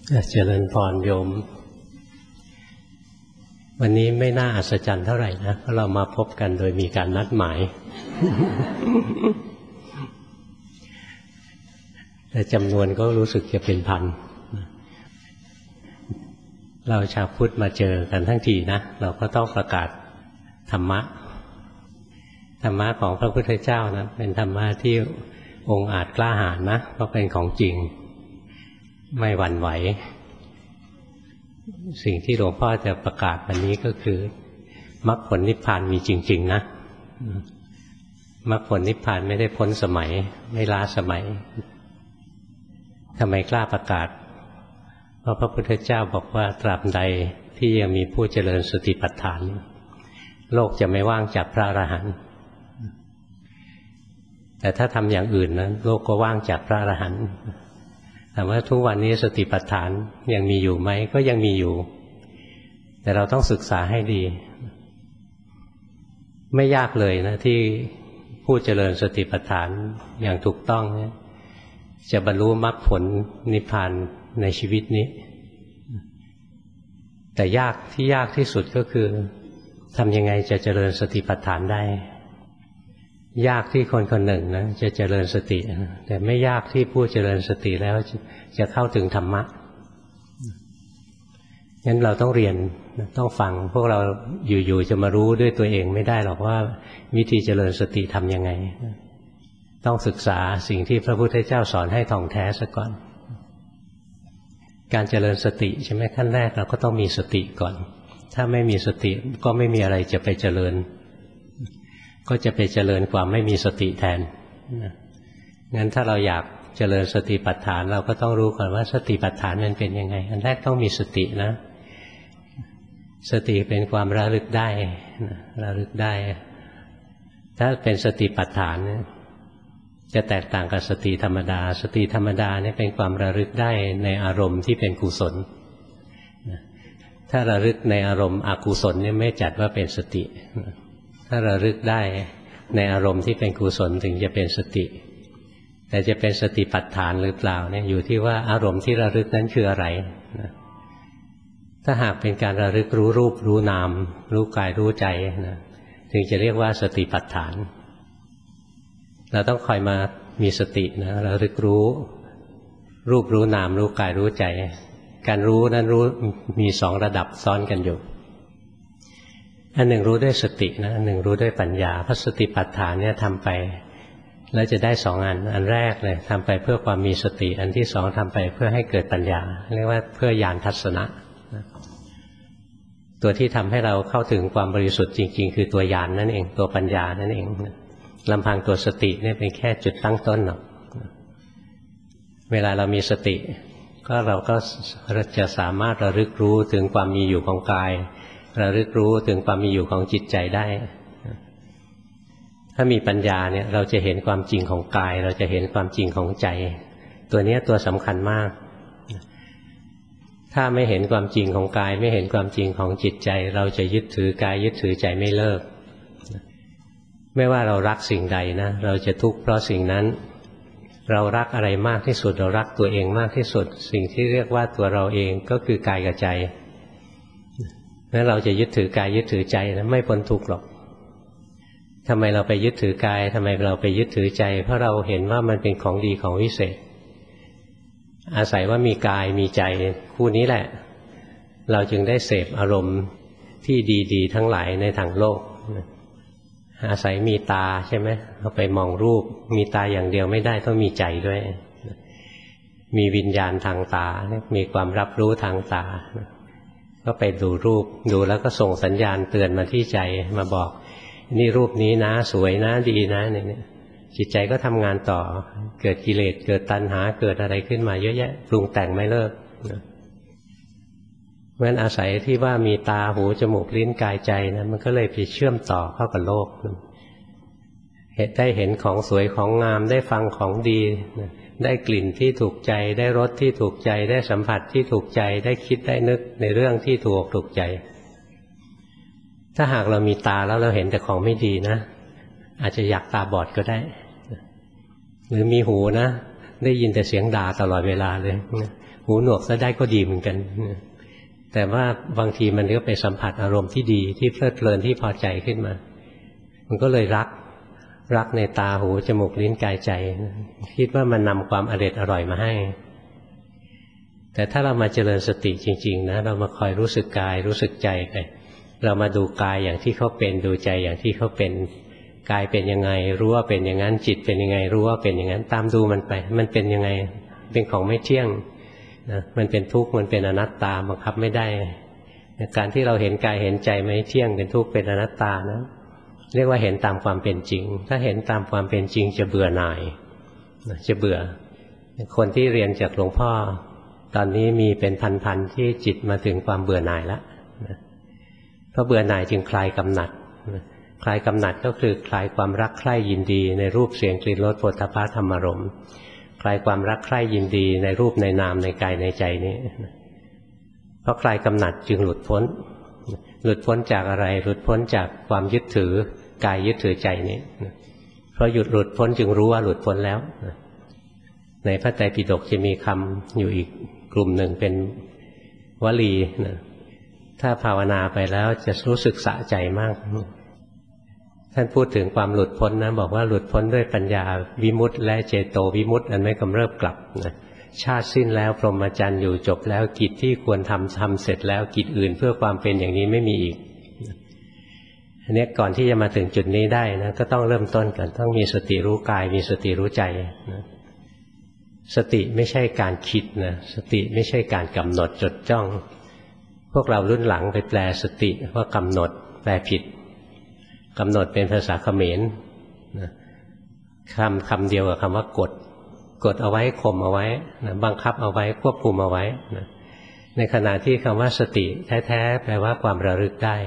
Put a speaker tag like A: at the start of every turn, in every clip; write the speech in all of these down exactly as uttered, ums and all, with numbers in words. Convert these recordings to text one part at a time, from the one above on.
A: เจริญพรโยมวันนี้ไม่น่าอัศจรรย์เท่าไหร่นะเพราะเรามาพบกันโดยมีการนัดหมาย แต่จำนวนก็รู้สึกจะเป็นพันเราชาวพุทธมาเจอกันทั้งทีนะเราก็ต้องประกาศธรรมะธรรมะของพระพุทธเจ้านะเป็นธรรมะที่องค์อาจกล้าหาญนะเพราะเป็นของจริงไม่หวั่นไหวสิ่งที่หลวงพ่อจะประกาศวันนี้ก็คือมรรคผลนิพพานมีจริงๆนะมรรคผลนิพพานไม่ได้พ้นสมัยไม่ล้าสมัยทำไมกล้าประกาศเพราะพระพุทธเจ้าบอกว่าตราบใดที่ยังมีผู้เจริญสติปัฏฐานโลกจะไม่ว่างจากพระอรหันต์แต่ถ้าทำอย่างอื่นนะโลกก็ว่างจากพระอรหันต์ถามว่าทุกวันนี้สติปัฏฐานยังมีอยู่ไหมก็ยังมีอยู่แต่เราต้องศึกษาให้ดีไม่ยากเลยนะที่ผู้เจริญสติปัฏฐานอย่างถูกต้องจะบรรลุมรรคผลนิพพานในชีวิตนี้แต่ยากที่ยากที่สุดก็คือทำยังไงจะเจริญสติปัฏฐานได้ยากที่คนคนหนึ่งนะจะเจริญสติแต่ไม่ยากที่ผู้เจริญสติแล้วจะเข้าถึงธรรมะงั้นเราต้องเรียนต้องฟังพวกเราอยู่ๆจะมารู้ด้วยตัวเองไม่ได้หรอกว่าวิธีเจริญสติทำยังไงต้องศึกษาสิ่งที่พระพุทธเจ้าสอนให้ท่องแท้ซะก่อนการเจริญสติใช่ไหมขั้นแรกเราก็ต้องมีสติก่อนถ้าไม่มีสติก็ไม่มีอะไรจะไปเจริญก็จะไปเจริญความไม่มีสติแทนงั้นถ้าเราอยากเจริญสติปัฏฐานเราก็ต้องรู้ก่อนว่าสติปัฏฐานมันเป็นยังไงอันแรกต้องมีสตินะสติเป็นความระลึกได้ระลึกได้ถ้าเป็นสติปัฏฐานจะแตกต่างกับสติธรรมดาสติธรรมดาเนี่ยเป็นความระลึกได้ในอารมณ์ที่เป็นกุศลถ้าระลึกในอารมณ์อกุศลเนี่ยไม่จัดว่าเป็นสติถ้าระลึกได้ในอารมณ์ที่เป็นกุศลถึงจะเป็นสติแต่จะเป็นสติปัฏฐานหรือเปล่าเนี่ยอยู่ที่ว่าอารมณ์ที่ระลึกนั้นคืออะไรนะถ้าหากเป็นการระลึกรู้รูปรู้นามรู้กายรู้ใจนะถึงจะเรียกว่าสติปัฏฐานเราต้องคอยมามีสตินะระลึกรู้รูปรู้นามรู้กายรู้ใจการรู้นั้นรู้มีสองระดับซ้อนกันอยู่อันหนึ่งรู้ด้วยสตินะอันหนึ่งรู้ด้วยปัญญาเพราะสติปัฏฐานเนี่ยทำไปแล้วจะได้สองอันอันแรกเลยทำไปเพื่อความมีสติอันที่สองทำไปเพื่อให้เกิดปัญญาเรียกว่าเพื่อญาณทัศนะตัวที่ทำให้เราเข้าถึงความบริสุทธิ์จริงๆคือตัวญาณ นั่นเองตัวปัญญานั่นเองลำพังตัวสติเนี่ยเป็นแค่จุดตั้งต้นหรอกเวลาเรามีสติก็เราก็จะสามารถระลึกรู้ถึงความมีอยู่ของกายระลึกรู้ถึงความมีอยู่ของจิตใจได้ถ้ามีปัญญาเนี่ยเราจะเห็นความจริงของกายเราจะเห็นความจริงของใจตัวนี้ตัวสำคัญมากถ้าไม่เห็นความจริงของกายไม่เห็นความจริงของจิตใจเราจะยึดถือกายยึดถือใจไม่เลิกไม่ว่าเรารักสิ่งใดนะเราจะทุกข์เพราะสิ่งนั้นเรารักอะไรมากที่สุดเรารักตัวเองมากที่สุดสิ่งที่เรียกว่าตัวเราเองก็คือกายกับใจงั้นเราจะยึดถือกายยึดถือใจนะไม่พ้นทุกข์หรอกทำไมเราไปยึดถือกายทำไมเราไปยึดถือใจเพราะเราเห็นว่ามันเป็นของดีของวิเศษอาศัยว่ามีกายมีใจคู่นี้แหละเราจึงได้เสพอารมณ์ที่ดีๆทั้งหลายในทางโลกอาศัยมีตาใช่ไหมเราไปมองรูปมีตาอย่างเดียวไม่ได้ต้องมีใจด้วยมีวิญญาณทางตามีความรับรู้ทางตาก็ไปดูรูปดูแล้วก็ส่งสัญญาณเตือนมาที่ใจมาบอกนี่รูปนี้นะสวยนะดีนะเนี่ยจิตใจก็ทำงานต่อเกิดกิเลสเกิดตัณหาเกิดอะไรขึ้นมาเยอะแยะปรุงแต่งไม่เลิกเพราะฉะนั้นอาศัยที่ว่ามีตาหูจมูกลิ้นกายใจนะมันก็เลยไปเชื่อมต่อเข้ากับโลกเห็นได้เห็นของสวยของงามได้ฟังของดีได้กลิ่นที่ถูกใจได้รสที่ถูกใจได้สัมผัสที่ถูกใจได้คิดได้นึกในเรื่องที่ถูกถูกใจถ้าหากเรามีตาแล้วเราเห็นแต่ของไม่ดีนะอาจจะอยากตาบอดก็ได้หรือมีหูนะได้ยินแต่เสียงด่าตลอดเวลาเลยหูหนวกซะได้ก็ดีเหมือนกันแต่ว่าบางทีมันก็ไปสัมผัสอารมณ์ที่ดีที่เพลิดเพลินที่พอใจขึ้นมามันก็เลยรักรักในตาหูจมูกลิ้นกายใจคิดว่ามันนำความอร่อยอร่อยมาให้แต่ถ้าเรามาเจริญสติจริงๆนะเรามาคอยรู้สึกกายรู้สึกใจไปเรามาดูกายอย่างที่เขาเป็นดูใจอย่างที่เขาเป็นกายเป็นยังไงรู้ว่าเป็นอย่างนั้นจิตเป็นยังไงรู้ว่าเป็นอย่างนั้นตามดูมันไปมันเป็นยังไงเป็นของไม่เที่ยงนะมันเป็นทุกข์มันเป็นอนัตตาบังคับไม่ได้การที่เราเห็นกายเห็นใจไม่เที่ยงเป็นทุกข์เป็นอนัตตานะเรียกว่าเห็นตามความเป็นจริงถ้าเห็นตามความเป็นจริงจะเบื่อหน่ายจะเบื่อคนที่เรียนจากหลวงพ่อตอนนี้มีเป็นพันๆที่จิตมาถึงความเบื่อหน่ายแล้วเพราะเบื่อหน่ายจึงคลายกำหนัดคลายกำหนัดก็คือคลายความรักใคร่ยินดีในรูปเสียงกลิ่นรสโผฏฐัพพะธรรมารมณ์คลายความรักใคร่ยินดีในรูปในนามในกายในใจนี้เพราะคลายกำหนัดจึงหลุดพ้นหลุดพ้นจากอะไรหลุดพ้นจากความยึดถือกายยึดถือใจนี้เพราะหยุดหลุดพ้นจึงรู้ว่าหลุดพ้นแล้วในพระไตรปิฎกจะมีคำอยู่อีกกลุ่มหนึ่งเป็นวลีนะถ้าภาวนาไปแล้วจะรู้สึกสะใจมากท่านพูดถึงความหลุดพ้นนะบอกว่าหลุดพ้นด้วยปัญญาวิมุตติและเจโตวิมุตติอันไม่กำเริบกลับนะชาติสิ้นแล้วพรหมจรรย์อยู่จบแล้วกิจที่ควรทำทำเสร็จแล้วกิจอื่นเพื่อความเป็นอย่างนี้ไม่มีอีกอันนี้ก่อนที่จะมาถึงจุดนี้ได้นะก็ต้องเริ่มต้นกันต้องมีสติรู้กายมีสติรู้ใจนะสติไม่ใช่การคิดนะสติไม่ใช่การกำหนดจดจ้องพวกเรารุ่นหลังไปแปลสติว่ากำหนดแปลผิดกำหนดเป็นภาษาเขมรนะคำคำเดียวกับคำว่ากดกดเอาไว้ข่มเอาไว้นะบังคับเอาไว้ควบคุมเอาไว้นะในขณะที่คำว่าสติแท้ๆแปลว่าความระลึกได้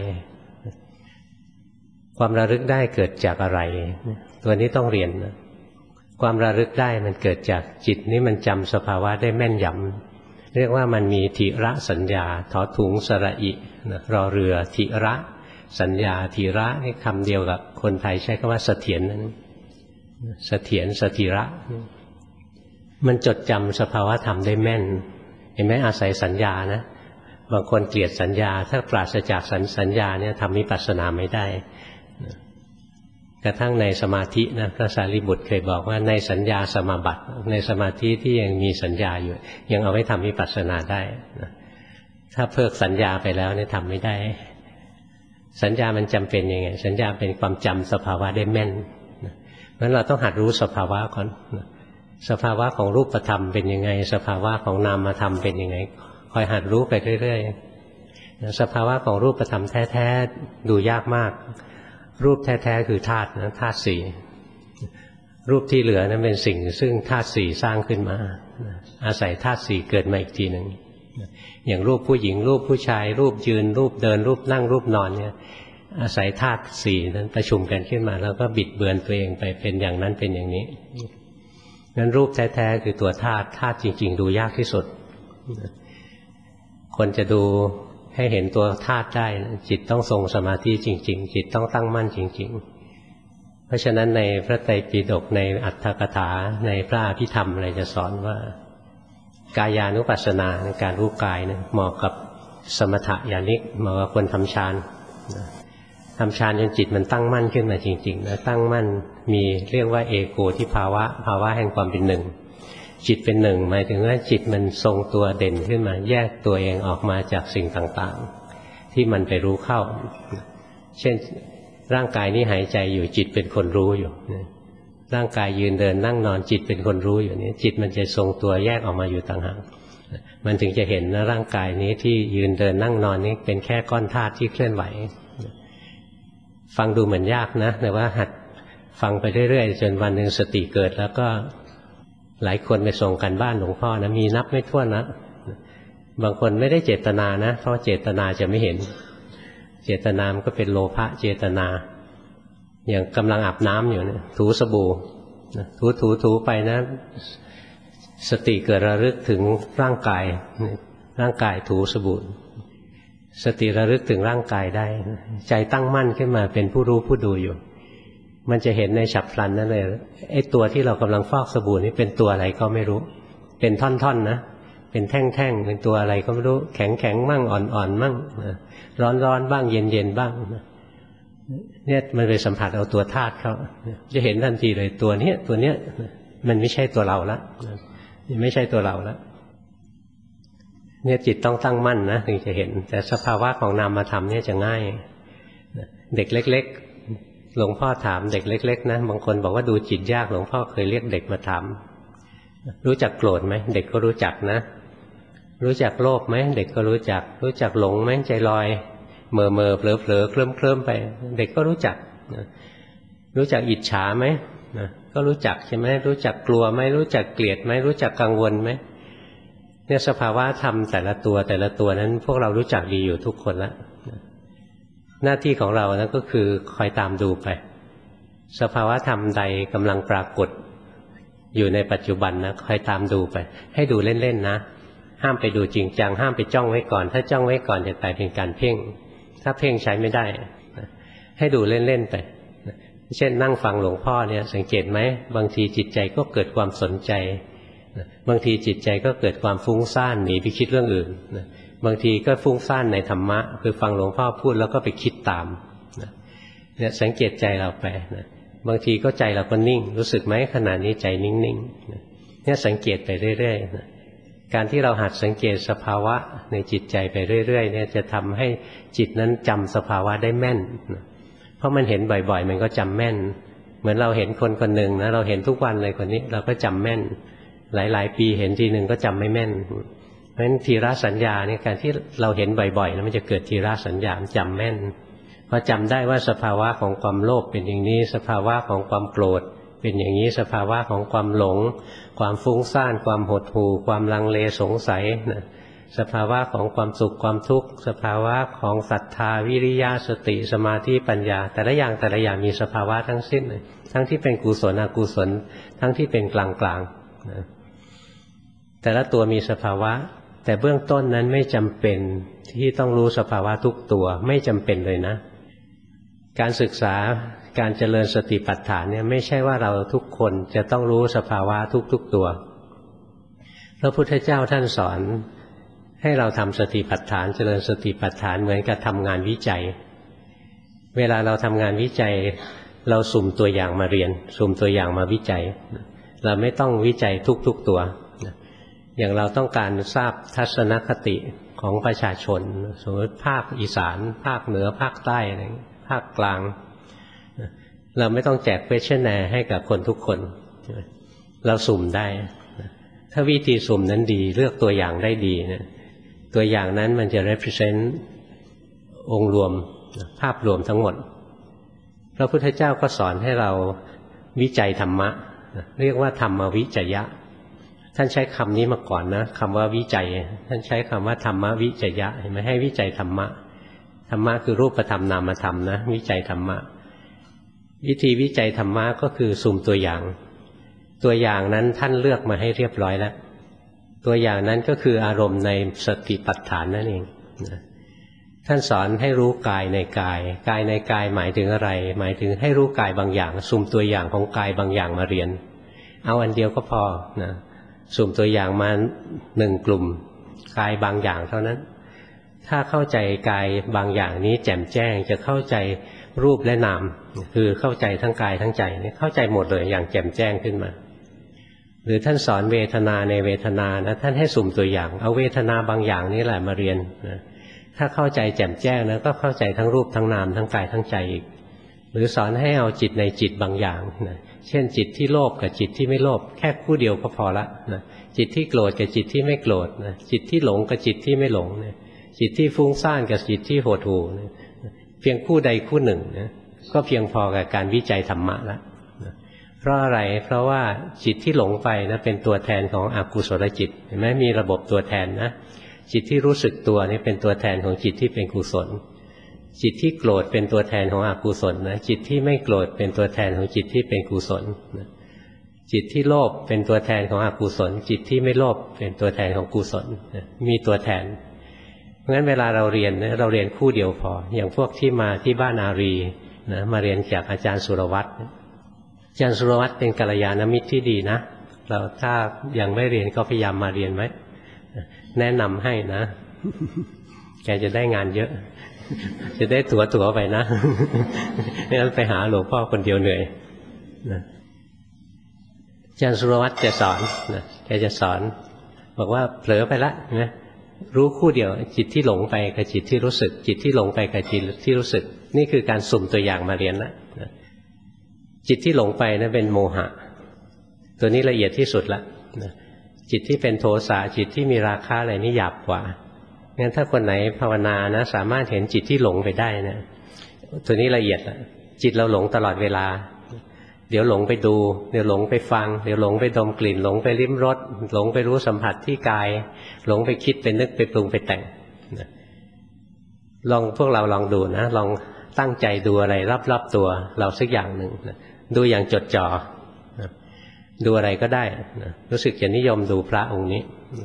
A: ความระลึกได้เกิดจากอะไรตัวนี้ต้องเรียนนะความระลึกได้มันเกิดจากจิตนี้มันจำสภาวะได้แม่นยำเรียกว่ามันมีทิระสัญญาถอถุงสระอินะรอเรือทิระสัญญาทิระนี่คำเดียวกับคนไทยใช้คำว่าเสถียรนั้นเสถียรสถิระมันจดจำสภาวะธรรมได้แม่นเห็นไหมอาศัยสัญญานะบางคนเกลียดสัญญาถ้าปราศจากสัญญาเนี่ยทำวิปัสสนาไม่ได้กระทั่งในสมาธินะพระสารีบุตรเคยบอกว่าในสัญญาสมาบัติในสมาธิที่ยังมีสัญญาอยู่ยังเอาไว้ทำวิปัสสนาได้นะถ้าเพิกสัญญาไปแล้วเนี่ยทำไม่ได้สัญญามันจำเป็นยังไงสัญญาเป็นความจำสภาวะได้แม่นนะเพราะฉะนั้นเราต้องหัดรู้สภาวะก่อนนะสภาวะของรูปธรรมเป็นยังไงสภาวะของนามธรรมเป็นยังไงคอยหัดรู้ไปเรื่อยๆนะสภาวะของรูปธรรมแท้ๆดูยากมากรูปแท้ๆคือธาตุนะธาตุสี่รูปที่เหลือนั้นเป็นสิ่งซึ่งธาตุสี่สร้างขึ้นมาอาศัยธาตุสี่เกิดมาอีกทีหนึ่งอย่างรูปผู้หญิงรูปผู้ชายรูปยืนรูปเดินรูปนั่งรูปนอนเนี่ยอาศัยธาตุสี่นั้นประชุมกันขึ้นมาแล้วก็บิดเบือนตัวเองไปเป็นอย่างนั้นเป็นอย่างนี้งั้นรูปแท้ๆคือตัวธาตุธาตุจริงๆดูยากที่สุดคนจะดูให้เห็นตัวธาตุได้จิตต้องทรงสมาธิจริงๆจิตต้องตั้งมั่นจริงๆเพราะฉะนั้นในพระไตรปิฎกในอัตถกถาในพระอภิธรรมอะไรจะสอนว่ากายานุปัสสนาในการรู้กายเนี่ยเหมาะกับสมถะญาณิกเหมาะกับคนทำฌานทำฌานจนจิตมันตั้งมั่นขึ้นมาจริงๆนะตั้งมั่นมีเรียกว่าเอโกทิภาวะภาวะแห่งความเป็นหนึ่งจิตเป็นหนึ่งหมายถึงว่าจิตมันทรงตัวเด่นขึ้นมาแยกตัวเองออกมาจากสิ่งต่างๆที่มันไปรู้เข้าเช่นร่างกายนี้หายใจอยู่จิตเป็นคนรู้อยู่ร่างกายยืนเดินนั่งนอนจิตเป็นคนรู้อยู่นี้จิตมันจะทรงตัวแยกออกมาอยู่ต่างหากมันถึงจะเห็นนะร่างกายนี้ที่ยืนเดินนั่งนอนนี้เป็นแค่ก้อนธาตุที่เคลื่อนไหวฟังดูเหมือนยากนะแต่ว่าหัดฟังไปเรื่อยๆจนวันหนึ่งสติเกิดแล้วก็หลายคนไปส่งกันบ้านหลวงพ่อนะมีนับไม่ถ้วนนะบางคนไม่ได้เจตนานะเพราะเจตนาจะไม่เห็นเจตนามันก็เป็นโลภะเจตนาอย่างกำลังอาบน้ำอยู่เนี่ยถูสบู่ถูถูถูไปนะสติเกิดระลึกถึงร่างกายร่างกายถูสบู่สติระลึกถึงร่างกายได้ใจตั้งมั่นขึ้นมาเป็นผู้รู้ผู้ดูอยู่มันจะเห็นในฉับพลันนั่นเลยไอ้ตัวที่เรากำลังฟอกสบู่นี่เป็นตัวอะไรก็ไม่รู้เป็นท่อนๆ น, นะเป็นแท่งๆเป็นตัวอะไรก็ไม่รู้แข็งๆมั่งอ่อนๆมั่งร้อนๆบ้างเย็นๆบ้างเนี่ยมันไปสัมผัสเอาตัวธาตุเขาจะเห็นทันทีเลยตัวเนี้ยตัวเนี้ยมันไม่ใช่ตัวเราละมันไม่ใช่ตัวเราละเนี่ยจิตต้องตั้งมั่นนะถึงจะเห็นแต่สภาวะของนามธรรมเนี่ยจะง่ายเด็กเล็กๆหลวงพ่อถามเด็กเล็กๆนะบางคนบอกว่าดูจิตยากหลวงพ่อเคยเรียกเด็กมาถามรู้จักโกรธไหมเด็กก็รู้จักนะรู้จักโลภไหมเด็กก็รู้จักรู้จักหลงไหมใจลอยเมื่อเมื่อเผลอเผลอเคลิ้มเคลิ้มไปเด็กก็รู้จักนะรู้จักอิจฉาไหมนะก็รู้จักใช่ไหมรู้จักกลัวไหมรู้จักเกลียดไหมรู้จักกังวลไหมเนี่ยสภาวะธรรมแต่ละตัวแต่ละตัวนั้นพวกเรารู้จักดีอยู่ทุกคนละหน้าที่ของเรานะก็คือคอยตามดูไปสภาวะธรรมใดกำลังปรากฏอยู่ในปัจจุบันนะคอยตามดูไปให้ดูเล่นๆนะห้ามไปดูจริงจังห้ามไปจ้องไว้ก่อนถ้าจ้องไว้ก่อนจะกลายเป็นการเพ่งถ้าเพ่งใช้ไม่ได้ให้ดูเล่นๆไปเช่นนั่งฟังหลวงพ่อเนี่ยสังเกตไหมบางทีจิตใจก็เกิดความสนใจบางทีจิตใจก็เกิดความฟุ้งซ่านหนีไปคิดเรื่องอื่นบางทีก็ฟุ้งซ่านในธรรมะคือฟังหลวงพ่อพูดแล้วก็ไปคิดตามเนี่ยสังเกตใจเราไปบางทีก็ใจเราก็นิ่งรู้สึกไหมขณะนี้ใจนิ่งๆเนี่ยสังเกตไปเรื่อยๆการที่เราหัดสังเกตสภาวะในจิตใจไปเรื่อยๆเนี่ยจะทำให้จิตนั้นจำสภาวะได้แม่นเพราะมันเห็นบ่อยๆมันก็จำแม่นเหมือนเราเห็นคนคนหนึ่งนะเราเห็นทุกวันเลยคนนี้เราก็จำแม่นหลายๆปีเห็นทีหนึ่งก็จำไม่แม่นเพราะฉะนั้นทีละสัญญาเนี่ยการที่เราเห็นบ่อยๆแล้วมันจะเกิดทีละสัญญาจำแม่นพอจำได้ว่าสภาวะของความโลภเป็นอย่างนี้สภาวะของความโกรธเป็นอย่างนี้สภาวะของความหลงความฟุ้งซ่านความหดหู่ความลังเลสงสัยนะสภาวะของความสุขความทุกข์สภาวะของศรัทธาวิริยะสติสมาธิปัญญาแต่ละอย่างแต่ละอย่างมีสภาวะทั้งสิ้นเลยทั้งที่เป็นกุศลอกุศลทั้งที่เป็นกลางๆนะแต่ละตัวมีสภาวะแต่เบื้องต้นนั้นไม่จำเป็นที่ต้องรู้สภาวะทุกตัวไม่จำเป็นเลยนะการศึกษาการเจริญสติปัฏฐานเนี่ยไม่ใช่ว่าเราทุกคนจะต้องรู้สภาวะทุกๆตัวพระพุทธเจ้าท่านสอนให้เราทำสติปัฏฐานเจริญสติปัฏฐานเหมือนกับทำงานวิจัยเวลาเราทำงานวิจัยเราสุ่มตัวอย่างมาเรียนสุ่มตัวอย่างมาวิจัยเราไม่ต้องวิจัยทุกๆตัวอย่างเราต้องการทราบทัศนคติของประชาชนสมมติภาคอีสานภาคเหนือภาคใต้อะไรภาคกลางเราไม่ต้องแจก questionnaire ให้กับคนทุกคนเราสุ่มได้ถ้าวิธีสุ่มนั้นดีเลือกตัวอย่างได้ดีนะตัวอย่างนั้นมันจะ represent องค์รวมภาพรวมทั้งหมดพระพุทธเจ้าก็สอนให้เราวิจัยธรรมะเรียกว่าธรรมวิจยะท่านใช้คำนี้มาก่อนนะคำว่าวิจัยท่านใช้คำว่าธรรมวิจยะเห็นไหมให้วิจัยธรรมะธรรมะคือรูปธรรมนามธรรมนะวิจัยธรรมะวิธีวิจัยธรรมะก็คือสุ่มตัวอย่างตัวอย่างนั้นท่านเลือกมาให้เรียบร้อยแล้วตัวอย่างนั้นก็คืออารมณ์ในสติปัฏฐานนั่นเองนะท่านสอนให้รู้กายในกายกายในกายหมายถึงอะไรหมายถึงให้รู้กายบางอย่างสุ่มตัวอย่างของกายบางอย่างมาเรียนเอาอันเดียวก็พอนะสุ่มตัวอย่างมาหนึ่งกลุ่มกายบางอย่างเท่านั้นถ้าเข้าใจกายบางอย่างนี้แจ่มแจ้งจะเข้าใจรูปและนามคือเข้าใจทั้งกายทั้งใจเข้าใจหมดเลยอย่างแจ่มแจ้งขึ้นมาหรือท่านสอนเวทนาในเวทนานะท่านให้สุ่มตัวอย่างเอาเวทนาบางอย่างนี่แหละมาเรียนนะถ้าเข้าใจแจ่มแจ้งนะก็เข้าใจทั้งรูปทั้งนามทั้งกายทั้งใจอีกหรือสอนให้เอาจิตในจิตบางอย่างนะเช่นจิตที่โลภกับจิตที่ไม่โลภแค่คู่เดียวก็พอละนะจิตที่โกรธกับจิตที่ไม่โกรธนะจิตที่หลงกับจิตที่ไม่หลงนะจิตที่ฟุ้งซ่านกับจิตที่โหดหู่นะเพียงคู่ใดคู่หนึ่งนะก็เพียงพอกับการวิจัยธรรมะแล้วนะเพราะอะไรเพราะว่าจิตที่หลงไปนะเป็นตัวแทนของอกุศลจิตเห็นไหมมีระบบตัวแทนนะจิตที่รู้สึกตัวนี่เป็นตัวแทนของจิตที่เป็นกุศลจิตที่โกรธเป็นตัวแทนของอกุศลนะจิตที่ไม่โกรธเป็นตัวแทนของจิตที่เป็นกุศลนะจิตที่โลภเป็นตัวแทนของอกุศลจิตที่ไม่โลภเป็นตัวแทนของกุศลนะมีตัวแทนเพราะฉะนั้นเวลาเราเรียนนะเราเรียนคู่เดียวพออย่างพวกที่มาที่บ้านอารีนะมาเรียนจากอาจารย์สุรวัตรอาจารย์สุรวัตรเป็นกัลยาณมิตรที่ดีนะเราถ้ายังไม่เรียนก็พยายามมาเรียนไว้แนะนำให้นะแกจะได้งานเยอะจะได้ตั๋วตั๋วไปนะไม่งั้นไปหาหลวงพ่อคนเดียวเหนื่อยนะอาจารย์สุรวัตรจะสอนนะแกจะสอนบอกว่าเผลอไปละนะรู้คู่เดียวจิตที่หลงไปกับจิตที่รู้สึกจิตที่หลงไปกับจิตที่รู้สึกนี่คือการสุ่มตัวอย่างมาเรียนละนะจิตที่หลงไปนะเป็นโมหะตัวนี้ละเอียดที่สุดละนะจิตที่เป็นโทสะจิตที่มีราคะอะไรนี่หยาบกว่างั้นถ้าคนไหนภาวนานะสามารถเห็นจิตที่หลงไปได้นะตัวนี้ละเอียดละจิตเราหลงตลอดเวลาเดี๋ยวหลงไปดูเดี๋ยวหลงไปฟังเดี๋ยวหลงไปดมกลิ่นหลงไปลิ้มรสหลงไปรู้สัมผัสที่กายหลงไปคิดไปนึกไปปรุงไปแต่งลองพวกเราลองดูนะลองตั้งใจดูอะไรรอบๆตัวเราสักอย่างหนึ่งดูอย่างจดจ่อดูอะไรก็ได้รู้สึกจะนิยมดูพระองค์นี้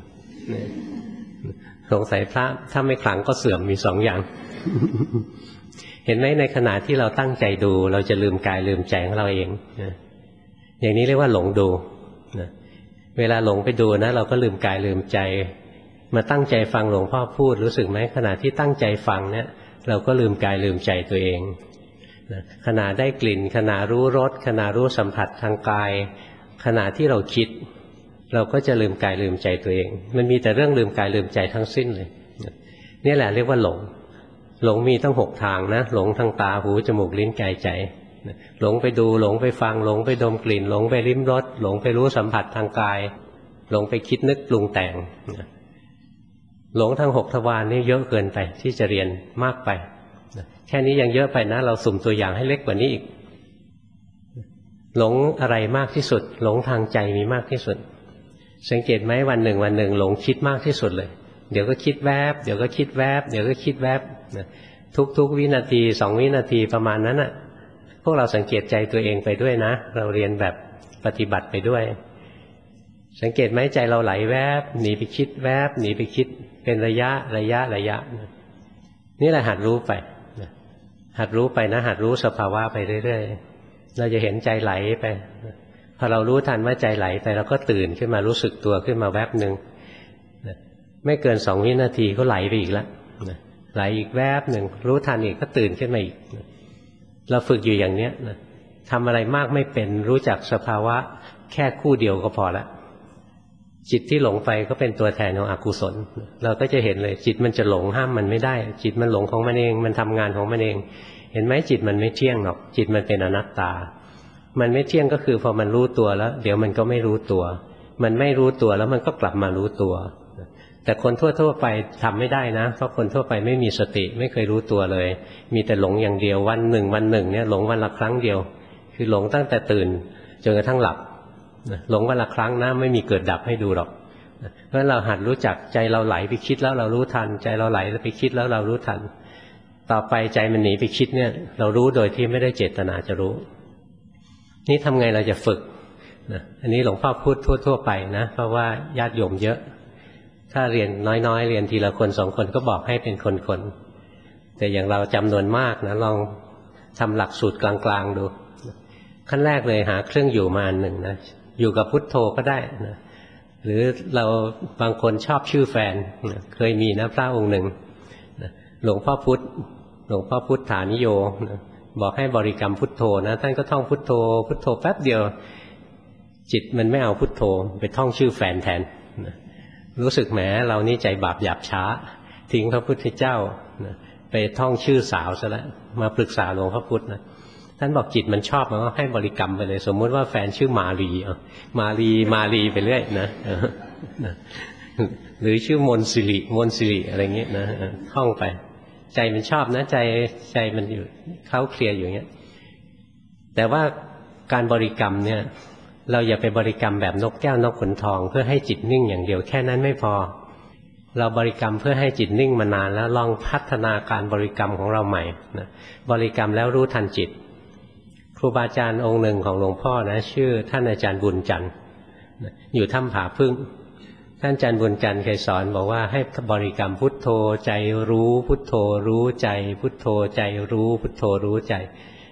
A: สงสัยพระถ้าไม่ขลังก็เสื่อมมีสองอย่าง เห็นไหมในขณะที่เราตั้งใจดูเราจะลืมกายลืมใจของเราเองอย่างนี้เรียกว่าหลงดูเวลาหลงไปดูนะเราก็ลืมกายลืมใจมาตั้งใจฟังหลวงพ่อพูดรู้สึกไหมขณะที่ตั้งใจฟังเนี่ยเราก็ลืมกายลืมใจตัวเองขณะได้กลิ่นขณะรู้รสขณะรู้สัมผัสทางกายขณะที่เราคิดเราก็จะลืมกายลืมใจตัวเองมันมีแต่เรื่องลืมกายลืมใจทั้งสิ้นเลยนี่แหละเรียกว่าหลงหลงมีตั้งหกทางนะหลงทางตาหูจมูกลิ้นกายใจหลงไปดูหลงไปฟังหลงไปดมกลิ่นหลงไปลิ้มรสหลงไปรู้สัมผัสทางกายหลงไปคิดนึกปรุงแต่งหลงทางหกทวารนี่เยอะเกินไปที่จะเรียนมากไปแค่นี้ยังเยอะไปนะเราสุ่มตัวอย่างให้เล็กกว่านี้อีกหลงอะไรมากที่สุดหลงทางใจมีมากที่สุดสังเกตไหมวันหนึ่งวันหนึ่งหลงคิดมากที่สุดเลยเดี๋ยวก็คิดแวบเดี๋ยวก็คิดแวบเดี๋ยวก็คิดแวบทุกๆวินาทีสองวินาทีประมาณนั้นน่ะพวกเราสังเกตใจตัวเองไปด้วยนะเราเรียนแบบปฏิบัติไปด้วยสังเกตไหมใจเราไหลแวบหนีไปคิดแวบหนีไปคิดเป็นระยะระยะระยะนี่แหละหัดรู้ไปหัดรู้ไปนะหัดรู้สภาวะไปเรื่อยๆเราจะเห็นใจไหลไปพอเรารู้ทันว่าใจไหลไปเราก็ตื่นขึ้นมารู้สึกตัวขึ้นมาแวบหนึ่งไม่เกินสองวินาทีก็ไหลไปอีกแล้วไหลอีกแวบหนึ่งรู้ทันอีกก็ตื่นขึ้นมาอีกเราฝึกอยู่อย่างเนี้ยทำอะไรมากไม่เป็นรู้จักสภาวะแค่คู่เดียวก็พอละจิตที่หลงไปก็เป็นตัวแทนของอกุศลเราก็จะเห็นเลยจิตมันจะหลงห้ามมันไม่ได้จิตมันหลงของมันเองมันทำงานของมันเองเห็นไหมจิตมันไม่เที่ยงหรอกจิตมันเป็นอนัตตามันไม่เที่ยงก็คือพอมันรู้ตัวแล้วเดี๋ยวมันก็ไม่รู้ตัวมันไม่รู้ตัวแล้วมันก็กลับมารู้ตัวแต่คนทั่วๆไปทำไม่ได้นะเพราะคนทั่วไปไม่มีสติไม่เคยรู้ตัวเลยมีแต่หลงอย่างเดียววันหนึ่งวันหนึ่งเนี่ยหลงวันละครั้งเดียวคือหลงตั้งแต่ตื่นจนกระทั่งหลับหลงวันละครั้งนะไม่มีเกิดดับให้ดูหรอกเพราะฉะนั้นเราหัดรู้จักใจเราไหลไปคิดแล้วเรารู้ทันใจเราไหลไปคิดแล้วเรารู้ทันต่อไปใจมันหนีไปคิดเนี่ยเรารู้โดยที่ไม่ได้เจตนาจะรู้นี่ทำไงเราจะฝึกนะอันนี้หลวงพ่อพูดทั่วๆไปนะเพราะว่าญาติโยมเยอะถ้าเรียนน้อยๆเรียนทีละคนสองคนก็บอกให้เป็นคนๆแต่อย่างเราจำนวนมากนะลองทำหลักสูตรกลางๆดูขั้นแรกเลยหาเครื่องอยู่มาอันหนึ่งนะอยู่กับพุทโธก็ได้นะหรือเราบางคนชอบชื่อแฟนนะเคยมีนะพระองค์หนึ่งนะหลวงพ่อพุธหลวงพ่อพุทธานิโยนะบอกให้บริกรรมพุทโธนะท่านก็ท่องพุทโธพุทโธแป๊บเดียวจิตมันไม่เอาพุทโธไปท่องชื่อแฟนแทนนะรู้สึกแหมเรานี่ใจบาปหยาบช้าทิ้งพระพุทธเจ้านะไปท่องชื่อสาวซะแล้วมาปรึกษาหลวงพ่อพุธนะท่านบอกจิตมันชอบมันก็ให้บริกรรมไปเลยสมมุติว่าแฟนชื่อมาลีเอามาลีมาลีไปเรื่อยนะหรือชื่อมนสิริมนสิริอะไรเงี้ยนะท่องไปใจมันชอบนะใจใจมันอยู่เข้าเคลียร์อยู่เงี้ยแต่ว่าการบริกรรมเนี่ยเราอย่าไปบริกรรมแบบนกแก้วนกขนทองเพื่อให้จิตนิ่งอย่างเดียวแค่นั้นไม่พอเราบริกรรมเพื่อให้จิตนิ่งมานานแล้วลองพัฒนาการบริกรรมของเราใหม่นะบริกรรมแล้วรู้ทันจิตครูบาอาจารย์องค์หนึ่งของหลวงพ่อนะชื่อท่านอาจารย์บุญจันทร์อยู่ถ้ำผาพึ่งท่านอาจารย์บุญจันทร์เคยสอนบอกว่าให้บริกรรมพุทโธใจรู้พุทโธรู้ใจพุทโธใจรู้พุทโธรู้ใจ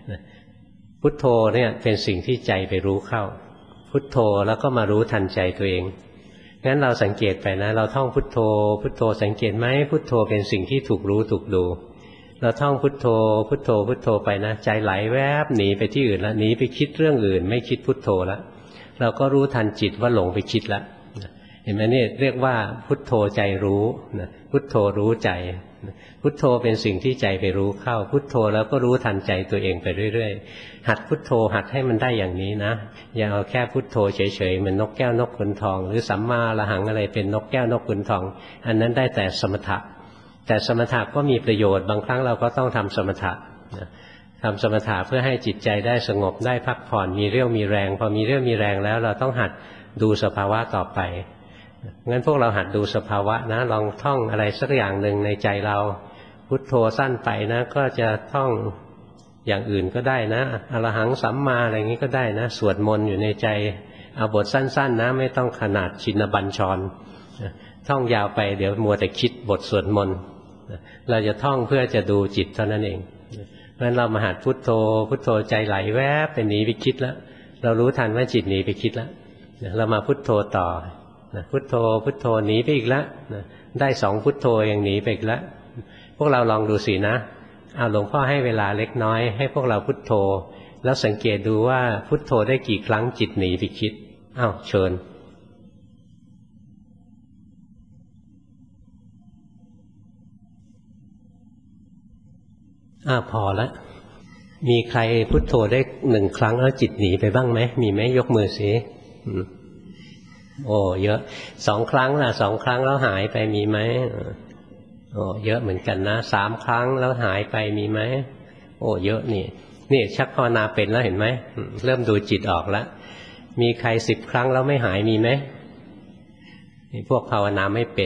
A: พุทโธเนี่ยเป็นสิ่งที่ใจไปรู้เข้าพุทโธแล้วก็มารู้ทันใจตัวเองงั้นเราสังเกตไปนะเราท่องพุทโธพุทโธสังเกตไหมพุทโธเป็นสิ่งที่ถูกรู้ถูกดูเราท่องพุทโธพุทโธพุทโธไปนะใจไหลแวบหนีไปที่อื่นแล้วหนีไปคิดเรื่องอื่นไม่คิดพุทโธแล้วเราก็รู้ทันจิตว่าหลงไปคิดแล้วเห็นไหมนี่เรียกว่าพุทโธใจรู้พุทโธรู้ใจพุทโธเป็นสิ่งที่ใจไปรู้เข้าพุทโธแล้วก็รู้ทันใจตัวเองไปเรื่อยๆหัดพุทโธหัดให้มันได้อย่างนี้นะอย่าเอาแค่พุทโธเฉยๆเหมือนนกแก้วนกขุนทองหรือสัมมาอรหังอะไรเป็นนกแก้วนกขุนทองอันนั้นได้แต่สมถะแต่สมถะก็มีประโยชน์บางครั้งเราก็ต้องทำสมถะทำสมถะเพื่อให้จิตใจได้สงบได้พักผ่อนมีเรี่ยวมีแรงพอมีเรี่ยวมีแรงแล้วเราต้องหัดดูสภาวะต่อไปงั้นพวกเราหัดดูสภาวะนะลองท่องอะไรสักอย่างหนึ่งในใจเราพุทโธสั้นไปนะก็จะท่องอย่างอื่นก็ได้นะอรหังสัมมาอะไรอย่างนี้ก็ได้นะสวดมนต์อยู่ในใจเอาบทสั้นๆนะไม่ต้องขนาดชินบัญชรท่องยาวไปเดี๋ยวมัวแต่คิดบทสวดมนต์เราจะท่องเพื่อจะดูจิตเท่านั้นเองเพราะฉะนั้นเรามาหัดพุทโธพุทโธใจไหลแวบไปหนีไปคิดแล้วเรารู้ทันว่าจิตหนีไปคิดแล้วเรามาพุทโธต่อพุทโธพุทโธหนีไปอีกแล้วได้สองพุทโธยังหนีไปอีกแล้วพวกเราลองดูสินะเอาหลวงพ่อให้เวลาเล็กน้อยให้พวกเราพุทโธแล้วสังเกตดูว่าพุทโธได้กี่ครั้งจิตหนีไปคิดอ้าวเชิญอ้าวพอแล้วมีใครพุทโธได้หนึ่งครั้งแล้วจิตหนีไปบ้างไหมมีไหมยกมือสิโอ้เยอะสองครั้งล่ะสองครั้งแล้วหายไปมีไหมโอ้เยอะเหมือนกันนะสามครั้งแล้วหายไปมีไหมโอ้เยอะนี่นี่ชักภาวนาเป็นแล้วเห็นไหมเริ่มดูจิตออกแล้วมีใครสิบครั้งแล้วไม่หายมีไหมนี่พวกภาวนาไม่เป็น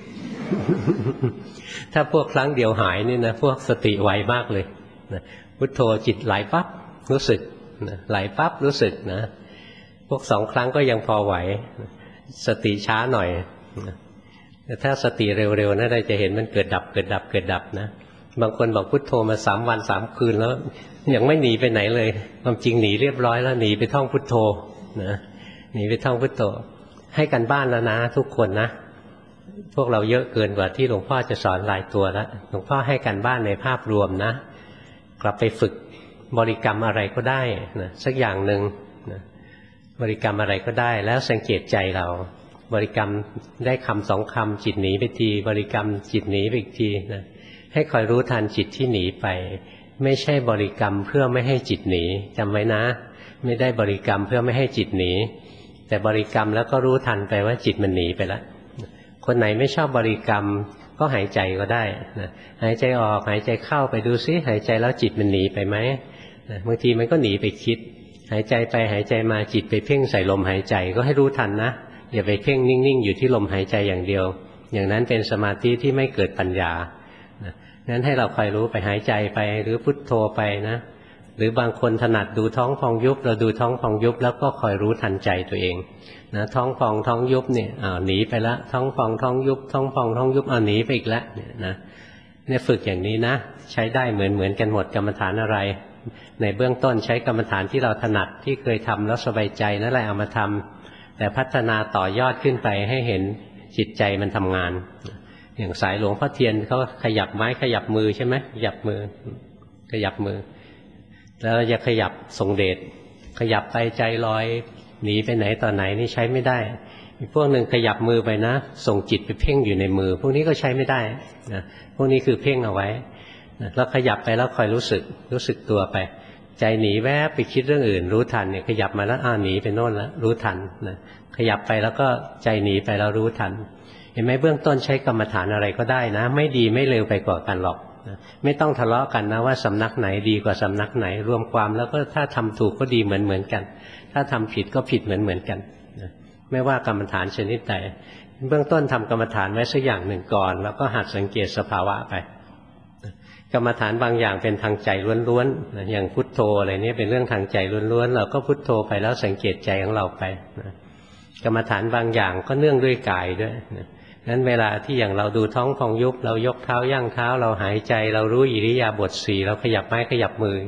A: ถ้าพวกครั้งเดียวหายนี่นะพวกสติไวมากเลยนะพุทโธจิตไหลปั๊บรู้สึกนะไหลปั๊บรู้สึกนะพวกสองครั้งก็ยังพอไหวสติช้าหน่อยนะแต่ถ้าสติเร็วๆนะเราจะเห็นมันเกิดดับเกิดดับเกิดดับนะบางคนบอกพุทโธมาสามวันสามคืนแล้วยังไม่หนีไปไหนเลยความจริงหนีเรียบร้อยแล้วหนีไปท่องพุทโธนะหนีไปท่องพุทโธให้กันบ้านแล้วนะทุกคนนะพวกเราเยอะเกินกว่าที่หลวงพ่อจะสอนรายตัวแล้วหลวงพ่อให้กันบ้านในภาพรวมนะกลับไปฝึกบริกรรมอะไรก็ได้นะสักอย่างหนึ่งนะบริกรรมอะไรก็ได้แล้วสังเกตใจเราบริกรรมได้คำสองคำจิตหนีไปทีบริกรรมจิตหนีไปอีกทีนะให้คอยรู้ทันจิตที่หนีไปไม่ใช่บริกรรมเพื่อไม่ให้จิตหนีจำไว้นะไม่ได้บริกรรมเพื่อไม่ให้จิตหนีแต่บริกรรมแล้วก็รู้ทันไปว่าจิตมันหนีไปแล้วคนไหนไม่ชอบบริกรรมก็หายใจก็ได้นะหายใจออกหายใจเข้าไปดูซิหายใจแล้วจิตมันหนีไปไหมนะบางทีมันก็หนีไปคิดหายใจไปหายใจมาจิตไปเพ่งใส่ลมหายใจก็ให้รู้ทันนะอย่าไปเพ่งนิ่งๆอยู่ที่ลมหายใจอย่างเดียวอย่างนั้นเป็นสมาธิที่ไม่เกิดปัญญานั้นให้เราคอยรู้ไปหายใจไปหรือพุทโธไปนะหรือบางคนถนัดดูท้องพองยุบเราดูท้องพองยุบแล้วก็คอยรู้ทันใจตัวเองนะท้องพองท้องยุบเนี่ยอ้าวหนีไปละท้องพองท้องยุบท้องพองท้องยุบอ้าวหนีไปอีกแล้วเนี่ยนะเนี่ยฝึกอย่างนี้นะใช้ได้เหมือนเหมือนกันหมดกรรมฐานอะไรในเบื้องต้นใช้กรรมฐานที่เราถนัดที่เคยทำแล้วสบายใจนั่นแหละเอามาทำแต่พัฒนาต่อยอดขึ้นไปให้เห็นจิตใจมันทำงานอย่างสายหลวงพ่อเทียนเขาขยับไม้ขยับมือใช่ไหมขยับมือขยับมือแล้วจะขยับทรงเดชขยับไปใจลอยหนีไปไหนต่อไหนนี่ใช้ไม่ได้อีกพวกหนึ่งขยับมือไปนะส่งจิตไปเพ่งอยู่ในมือพวกนี้ก็ใช้ไม่ได้นะพวกนี้คือเพ่งเอาไว้แล้วขยับไปแล้วคอยรู้สึกรู้สึกตัวไปใจหนีแวบไปคิดเรื่องอื่นรู้ทันเนี่ยขยับมาแล้วอ้าวหนีไปโน่นแล้วรู้ทันนะขยับไปแล้วก็ใจหนีไปแล้วรู้ทันเห็นไหมเบื้องต้นใช้กรรมฐานอะไรก็ได้นะไม่ดีไม่เลวไปกว่ากันหรอกนะไม่ต้องทะเลาะกันนะว่าสำนักไหนดีกว่าสำนักไหนรวมความแล้วก็ถ้าทำถูกก็ดีเหมือนเหมือนกันถ้าทำผิดก็ผิดเหมือนเหมือนกันนะไม่ว่ากรรมฐานชนิดใดเบื้องต้นทำกรรมฐานไว้สักอย่างหนึ่งก่อนแล้วก็หัดสังเกตสภาวะไปกรรมฐานบางอย่างเป็นทางใจล้วนๆนะอย่างพุทโธอะไรนี้เป็นเรื่องทางใจล้วนๆเราก็พุทโธไปแล้วสังเกตใจของเราไปนะกรรมฐานบางอย่างก็เนื่องด้วยกายด้วยนะนั้นเวลาที่อย่างเราดูท้องพองยุบเรายกเท้าย่างเท้าเราหายใจเรารู้อิริยาบถสี่เราขยับไม้ขยับมือ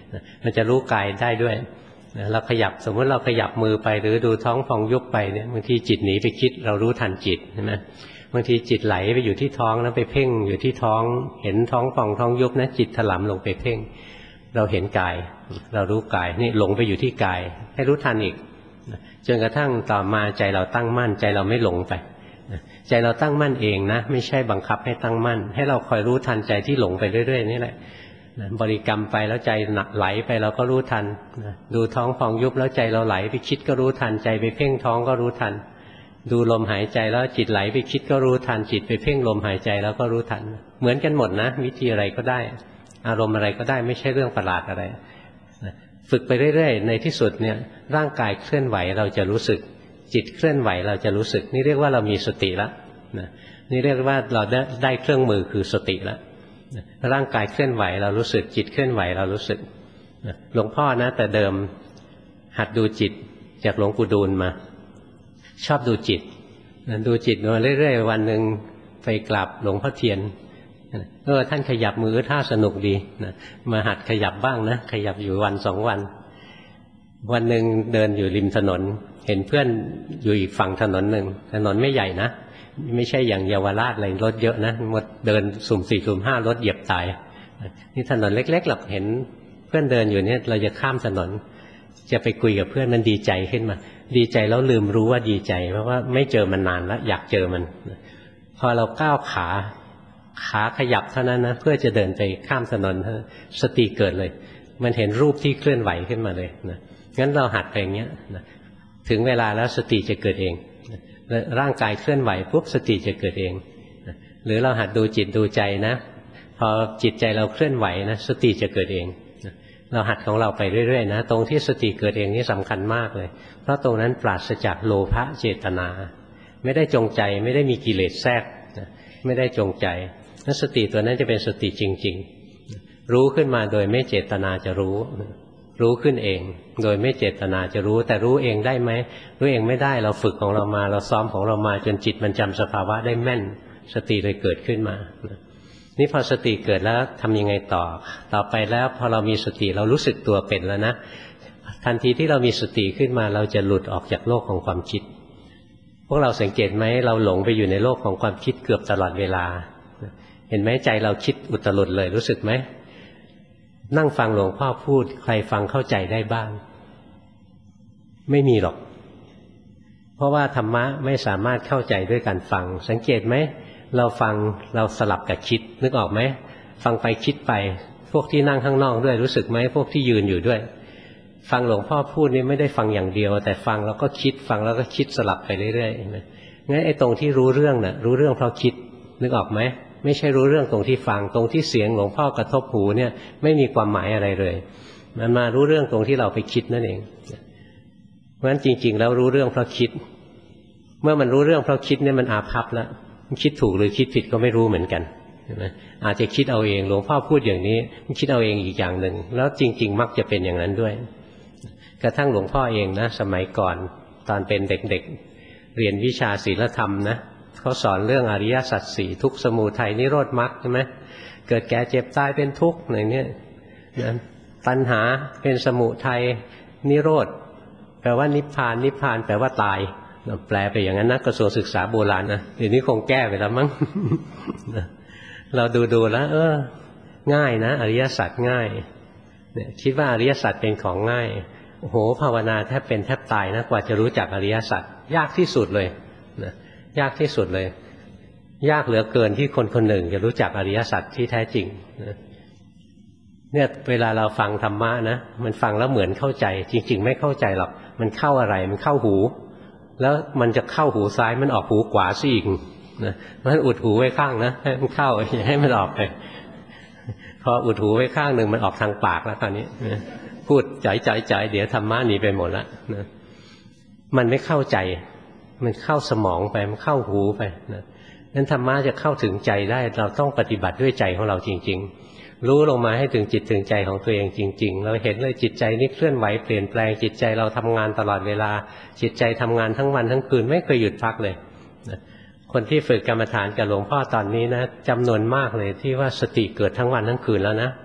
A: มันจะรู้กายได้ด้วยเราขยับสมมติเราขยับมือไปหรือดูท้องพองยุบไปเนี่ยบางทีจิตหนีไปคิดเรารู้ทันจิตใช่ไหมบางทีจิตไหลไปอยู่ที่ท้องแล้วไปเพ่งอยู่ที่ท้องเห็นท้องพองท้องยุบนะจิตถลำลงไปเพ่งเราเห็นกายเรารู้กายนี่หลงไปอยู่ที่กายให้รู้ทันอีกจนกระทั่งต่อมาใจเราตั้งมั่นใจเราไม่หลงไปใจเราตั้งมั่นเองนะไม่ใช่บังคับให้ตั้งมั่นให้เราคอยรู้ทันใจที่หลงไปเรื่อยๆนี่แหละบริกรรมไปแล้วใจไหลไปเราก็รู้ทันดูท้องพองยุบแล้วใจเราไหลไปคิดก็รู้ทันใจไปเพ่งท้องก็รู้ทันดูลมหายใจแล้วจิตไหลไปคิดก็รู้ทันจิตไปเพ่งลมหายใจแล้วก็รู้ทันเหมือนกันหมดนะวิธีอะไรก็ได้อารมณ์อะไรก็ได้ไม่ใช่เรื่องประหลาดอะไรฝึกไปเรื่อยๆในที่สุดเนี่ยร่างกายเคลื่อนไหวเราจะรู้สึกจิตเคลื่อนไหวเราจะรู้สึกนี่เรียกว่าเรามีสติแล้วนะนี่เรียกว่าเราได้ได้เครื่องมือคือสติแล้วร่างกายเคลื่อนไหวเรารู้สึกจิตเคลื่อนไหวเรารู้สึกหลวงพ่อนะแต่เดิมหัดดูจิตจากหลวงปู่ดูลมาชอบดูจิตดูจิตมาเรื่อยๆวันหนึ่งไปกราบหลวงพ่อเทียนเออท่านขยับมือท่าสนุกดีนะมาหัดขยับบ้างนะขยับอยู่วันสองวันวันหนึ่งเดินอยู่ริมถนนเห็นเพื่อนอยู่อีกฝั่งถนนหนึ่งถนนไม่ใหญ่นะไม่ใช่อย่างเยาวราชอะไรรถเยอะนะหมดเดินสุ่มสี่สุ่มห้ารถเหยียบตายนี่ถนนเล็กๆหรอกเห็นเพื่อนเดินอยู่เนี่ยเราจะข้ามถนนจะไปคุยกับเพื่อนมันดีใจขึ้นมาดีใจแล้วลืมรู้ว่าดีใจเพราะว่าไม่เจอมันนานแล้วอยากเจอมันพอเราก้าวขาขาขยับเท่านั้นนะเพื่อจะเดินไปข้ามถนนสติเกิดเลยมันเห็นรูปที่เคลื่อนไหวขึ้นมาเลยนะงั้นเราหัดไปอย่างเงี้ยนะถึงเวลาแล้วสติจะเกิดเองร่างกายเคลื่อนไหวปุ๊บสติจะเกิดเองหรือเราหัดดูจิตดูใจนะพอจิตใจเราเคลื่อนไหวนะสติจะเกิดเองเราหัดของเราไปเรื่อยๆนะตรงที่สติเกิดเองนี่สำคัญมากเลยเพราะตรงนั้นปราศจากโลภะเจตนาไม่ได้จงใจไม่ได้มีกิเลสแทรกไม่ได้จงใจนั้นสติตัวนั้นจะเป็นสติจริงๆรู้ขึ้นมาโดยไม่เจตนาจะรู้รู้ขึ้นเองโดยไม่เจตนาจะรู้แต่รู้เองได้ไหมรู้เองไม่ได้เราฝึกของเรามาเราซ้อมของเรามาจนจิตมันจำสภาวะได้แม่นสติเลยเกิดขึ้นมานี่พอสติเกิดแล้วทำยังไงต่อต่อไปแล้วพอเรามีสติเรารู้สึกตัวเป็นแล้วนะทันทีที่เรามีสติขึ้นมาเราจะหลุดออกจากโลกของความคิดพวกเราสังเกตไหมเราหลงไปอยู่ในโลกของความคิดเกือบตลอดเวลาเห็นไหมใจเราคิดอุตรุดเลยรู้สึกไหมนั่งฟังหลวงพ่อพูดใครฟังเข้าใจได้บ้างไม่มีหรอกเพราะว่าธรรมะไม่สามารถเข้าใจด้วยการฟังสังเกตไหมเราฟังเราสลับกับคิดนึกออกไหมฟังไปคิดไปพวกที่นั่งข้างนอกด้วยรู้สึกไหมพวกที่ยืนอยู่ด้วยฟังหลวงพ่อพูดนี่ไม่ได้ฟังอย่างเดียวแต่ฟังแล้วก็คิดฟังแล้วก็คิดสลับไปเรื่อยๆงั้นไอ้ตรงที่รู้เรื่องน่ะรู้เรื่องเพราะคิดนึกออกไหมไม่ใช่รู้เรื่องตรงที่ฟังตรงที่เสียงหลวงพ่อกระทบหูเนี่ยไม่มีความหมายอะไรเลยมันมารู้เรื่องตรงที่เราไปคิดนั่นเองเพราะฉะนั้นจริงๆแล้วรู้เรื่องเพราะคิดเมื่อมันรู้เรื่องเพราะคิดเนี่ยมันอาภัพแล้วคิดถูกหรือคิดผิดก็ไม่รู้เหมือนกันใช่ไหมอาจจะคิดเอาเองหลวงพ่อพูดอย่างนี้คิดเอาเองอีกอย่างหนึ่งแล้วจริงๆมักจะเป็นอย่างนั้นด้วยกระทั่งหลวงพ่อเองนะสมัยก่อนตอนเป็นเด็กๆเรียนวิชาศีลธรรมนะเขาสอนเรื่องอริยสัจสี่ทุกข์สมุทัยนิโรธมรรคใช่ไหมเกิดแก่เจ็บตายเป็นทุกข์อะไรเนี่ยตัณหาเป็นสมุทัยนิโรธแปลว่านิพพานนิพพานแปลว่าตายแปลไปอย่างนั้นนะกระทรวงศึกษาโบราณนะเดี๋ยวนี้คงแก้ไปแล้วมั้ง เราดูดูแล้ว เออง่ายนะอริยสัจง่ายเนี่ยคิดว่าอริยสัจเป็นของง่ายโอ้โหภาวนาแทบเป็นแทบตายนะกว่าจะรู้จักอริยสัจยากที่สุดเลยนะยากที่สุดเลยยากเหลือเกินที่คนคนหนึ่งจะรู้จักอริยสัจที่แท้จริงนะเนี่ยเวลาเราฟังธรรมะนะมันฟังแล้วเหมือนเข้าใจจริงๆไม่เข้าใจหรอกมันเข้าอะไรมันเข้าหูแล้วมันจะเข้าหูซ้ายมันออกหูขวาซะอีกนะมันอุดหูไว้ข้างนะให้มันเข้าอย่าให้มันออกไปพออุดหูไว้ข้างหนึ่งมันออกทางปากแล้วตอนนี้นะพูดจ่ายจ่ายจ่ายเดี๋ยวธรรมะหนีไปหมดแล้วนะมันไม่เข้าใจมันเข้าสมองไปมันเข้าหูไปนะนั้นธรรมะจะเข้าถึงใจได้เราต้องปฏิบัติด้วยใจของเราจริงๆรู้ลงมาให้ถึงจิตถึงใจของตัวเองจริงๆเราเห็นเลยจิตใจนี่เคลื่อนไหวเปลี่ยนแปลงจิตใจเราทำงานตลอดเวลาจิตใจทำงานทั้งวันทั้งคืนไม่เคยหยุดพักเลยนะคนที่ฝึกกรรมฐานกับหลวงพ่อตอนนี้นะจำนวนมากเลยที่ว่าสติเกิดทั้งวันทั้งคืนแล้วนะ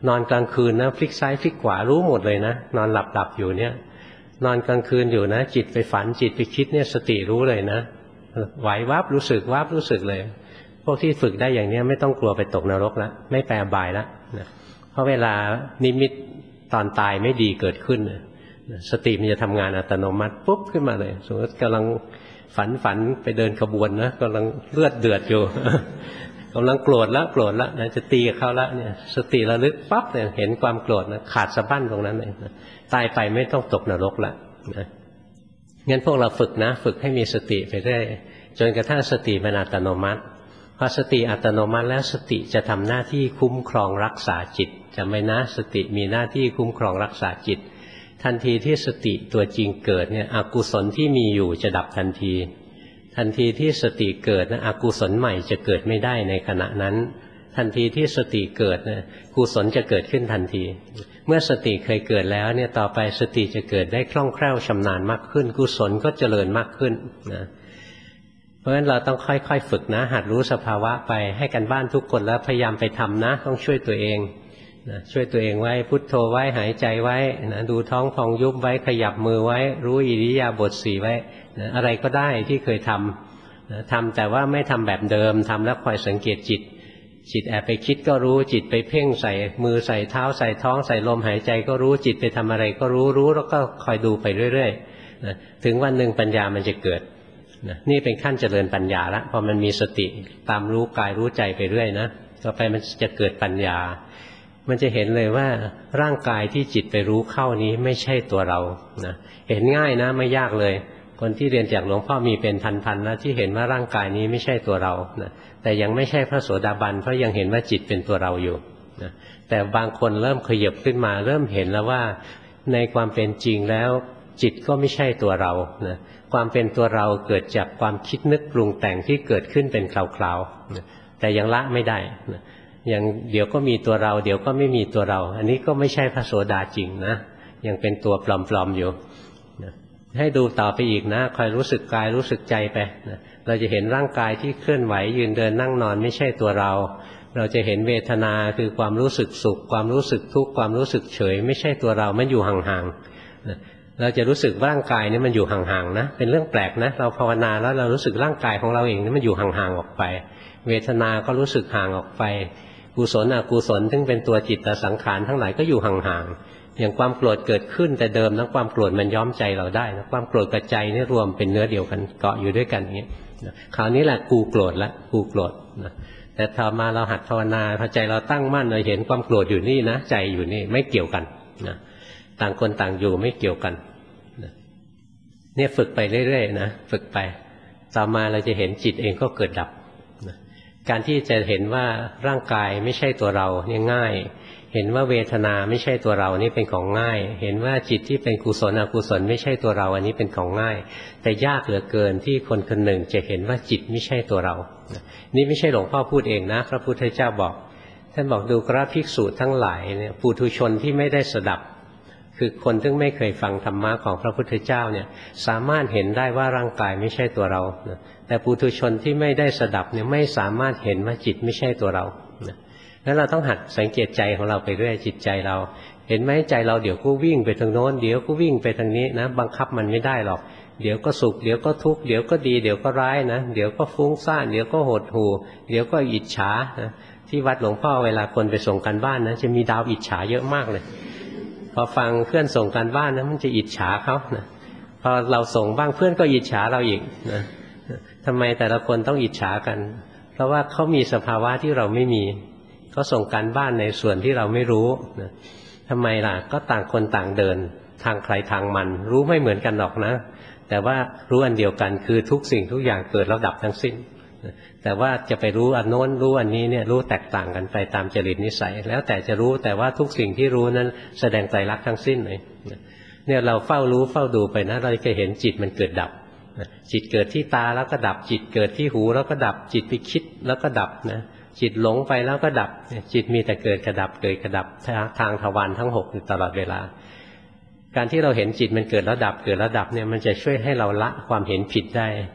A: นอนกลางคืนนะพลิกซ้ายพลิกขวารู้หมดเลยนะนอนหลับหลับอยู่เนี่ยนอนกลางคืนอยู่นะจิตไปฝันจิตไปคิดเนี่ยสติรู้เลยนะไหววับรู้สึกวับรู้สึกเลยพวกที่ฝึกได้อย่างนี้ไม่ต้องกลัวไปตกนรกแล้วไม่แปรบายแล้วนะเพราะเวลานิมิตตอนตายไม่ดีเกิดขึ้นสติมันจะทำงานอัตโนมัติปุ๊บขึ้นมาเลยสมมติกำลังฝันฝันไปเดินขบวนนะกำลังเลือดเดือดอยู่กำลังโกรธแล้วโกรธแล้วนะจะตีกับเขาแล้วเนี่ยสติระลึกปั๊บเนี่ยเห็นความโกรธนะขาดสะบั้นตรงนั้นเลยนะตายไปไม่ต้องตกนรกละนะงั้นพวกเราฝึกนะฝึกให้มีสติไปเรื่อยจนกระทั่งสติเป็นอัตโนมัติพอสติอัตโนมัติแล้วสติจะทำหน้าที่คุ้มครองรักษาจิตจำไว้นะสติมีหน้าที่คุ้มครองรักษาจิตทันทีที่สติตัวจริงเกิดเนี่ยอกุศลที่มีอยู่จะดับทันทีทันทีที่สติเกิดนะอกุศลใหม่จะเกิดไม่ได้ในขณะนั้นทันทีที่สติเกิดนะกุศลจะเกิดขึ้นทันทีเมื่อสติเคยเกิดแล้วเนี่ยต่อไปสติจะเกิดได้คล่องแคล่วชำนาญมากขึ้นกุศลก็เจริญมากขึ้นนะเพราะฉะนั้นเราต้องค่อยๆฝึกนะหัดรู้สภาวะไปให้กันบ้านทุกคนแล้วพยายามไปทำนะต้องช่วยตัวเองนะช่วยตัวเองไว้พุทโธไว้หายใจไว้นะดูท้องพองยุบไว้ขยับมือไว้รู้อิริยาบถสี่ไว้นะอะไรก็ได้ที่เคยทำนะทำแต่ว่าไม่ทำแบบเดิมทำแล้วคอยสังเกตจิตจิตแอบไปคิดก็รู้จิตไปเพ่งใส่มือใส่เท้าใส่ท้องใส่ลมหายใจก็รู้จิตไปทำอะไรก็รู้รู้แล้วก็คอยดูไปเรื่อยๆนะถึงวันหนึ่งปัญญามันจะเกิดนะนี่เป็นขั้นเจริญปัญญาละพอมันมีสติตามรู้กายรู้ใจไปเรื่อยนะต่อไปมันจะเกิดปัญญามันจะเห็นเลยว่าร่างกายที่จิตไปรู้เข้านี้ไม่ใช่ตัวเรานะเห็นง่ายนะไม่ยากเลยคนที่เรียนจากหลวงพ่อมีเป็นพันๆนะที่เห็นว่าร่างกายนี้ไม่ใช่ตัวเรานะแต่ยังไม่ใช่พระโสดาบันเพราะยังเห็นว่าจิตเป็นตัวเราอยู่นะแต่บางคนเริ่มขยับขึ้นมาเริ่มเห็นแล้วว่าในความเป็นจริงแล้วจิตก็ไม่ใช่ตัวเรานะความเป็นตัวเราเกิดจากความคิดนึกปรุงแต่งที่เกิดขึ้นเป็นคราวๆนะแต่ยังละไม่ได้นะอย่างเดี๋ยวก็มีตัวเราเดี๋ยวก็ไม่มีตัวเราอันนี้ก็ไม่ใช่พระโสดาจริงนะยังเป็นตัวปลอมๆอยู่นะให้ดูต่อไปอีกนะคอยรู้สึกกายรู้สึกใจไปนะเราจะเห็นร่างกายที่เคลื่อนไหวยืนเดินนั่งนอนไม่ใช่ตัวเราเราจะเห็นเวทนาคือความรู้สึกสุขความรู้สึกทุกข์ความรู้สึกเฉยไม่ใช่ตัวเรามันอยู่ห่างๆนะเราจะรู้สึกร่างกายนี้มันอยู่ห่างๆนะเป็นเรื่องแปลกนะเราภาวนาแล้วเรารู้สึกร่างกายของเราเองนี่มันอยู่ห่างๆออกไปเวทนาก็รู้สึกห่างออกไปกุศลอกุศลซึ่งเป็นตัวจิตสังขารทั้งหลายก็อยู่ห่างๆอย่างความโกรธเกิดขึ้นแต่เดิมนะความโกรธมันย้อมใจเราได้นะความโกรธกับใจนี่รวมเป็นเนื้อเดียวกันเกาะอยู่ด้วยกันอย่างนี้คราวนี้แหละกูโกรธละกูโกรธนะแต่ต่อมาเราหัดภาวนาพอใจเราตั้งมั่นเราเห็นความโกรธอยู่นี่นะใจอยู่นี่ไม่เกี่ยวกันนะต่างคนต่างอยู่ไม่เกี่ยวกันนะเนี่ยฝึกไปเรื่อยๆนะฝึกไปต่อมาเราจะเห็นจิตเองก็เกิดดับการที่จะเห็นว่าร่างกายไม่ใช่ตัวเราเนี่ยง่ายเห็นว่าเวทนาไม่ใช่ตัวเรานี่เป็นของง่ายเห็นว่าจิตที่เป็นกุศลอกุศลไม่ใช่ตัวเราอันนี้เป็นของง่ายแต่ยากเหลือเกินที่คนคนหนึ่งจะเห็นว่าจิตไม่ใช่ตัวเรานี่ไม่ใช่หลวงพ่อพูดเองนะพระพุทธเจ้าบอกท่านบอกดูกราภิกษุทั้งหลายเนี่ยปุถุชนที่ไม่ได้สดับคือคนที่ไม่เคยฟังธรรมะของพระพุทธเจ้าเนี่ยสามารถเห็นได้ว่าร่างกายไม่ใช่ตัวเราแต่ปุถุชนที่ไม่ได้สดับเนี่ยไม่สามารถเห็นว่าจิตไม่ใช่ตัวเราแล้วเราต้องหัดสังเกตใจของเราไปเรื่อยจิตใจเราเห็นไหมใจเราเดี๋ยวก็วิ่งไปทางโน้นเดี๋ยวก็วิ่งไปทางนี้นะบังคับมันไม่ได้หรอกเดี๋ยวก็สุขเดี๋ยวก็ทุกข์เดี๋ยวก็ดีเดี๋ยวก็ร้ายนะเดี๋ยวก็ฟุ้งซ่านเดี๋ยวก็หดหู่เดี๋ยวก็อิจฉานะที่วัดหลวงพ่อเวลาคนไปส่งกันบ้านนะจะมีดาวอิจฉาเยอะมากเลยพอฟังเพื่อนส่งกันบ้านนะมันจะอิจฉาเขานะพอเราส่งบ้างเพื่อนก็อิจฉาเราอีกนะทำไมแต่ละคนต้องอิจฉากันเพราะว่าเขามีสภาวะที่เราไม่มีเขาส่งการบ้านในส่วนที่เราไม่รู้นะทำไมล่ะก็ต่างคนต่างเดินทางใครทางมันรู้ไม่เหมือนกันหรอกนะแต่ว่ารู้อันเดียวกันคือทุกสิ่งทุกอย่างเกิดแล้วดับทั้งสิ้นแต่ว่าจะไปรู้อันโน้นรู้อันนี้เนี่ยรู้แตกต่างกันไปตามจริตนิสัยแล้วแต่จะรู้แต่ว่าทุกสิ่งที่รู้นั้นแสดงไตรลักษณ์ทั้งสิ้นเลยเนี่ยเราเฝ้ารู้เฝ้าดูไปนะเราจะเห็นจิตมันเกิดดับจิตเกิดที่ตาแล้วก็ดับจิตเกิดที่หูแล้วก็ดับจิตไปคิดแล้วก็ดับนะจิตหลงไปแล้วก็ดับจิตมีแต่เกิดกระดับเกิดกระดับทางทวารทั้งหกตลอดเวลาการที่เราเห็นจิตมันเกิดแล้วดับเกิดแล้วดับเนี่ยมันจะช่วยให้เราละความเห็นผิดได้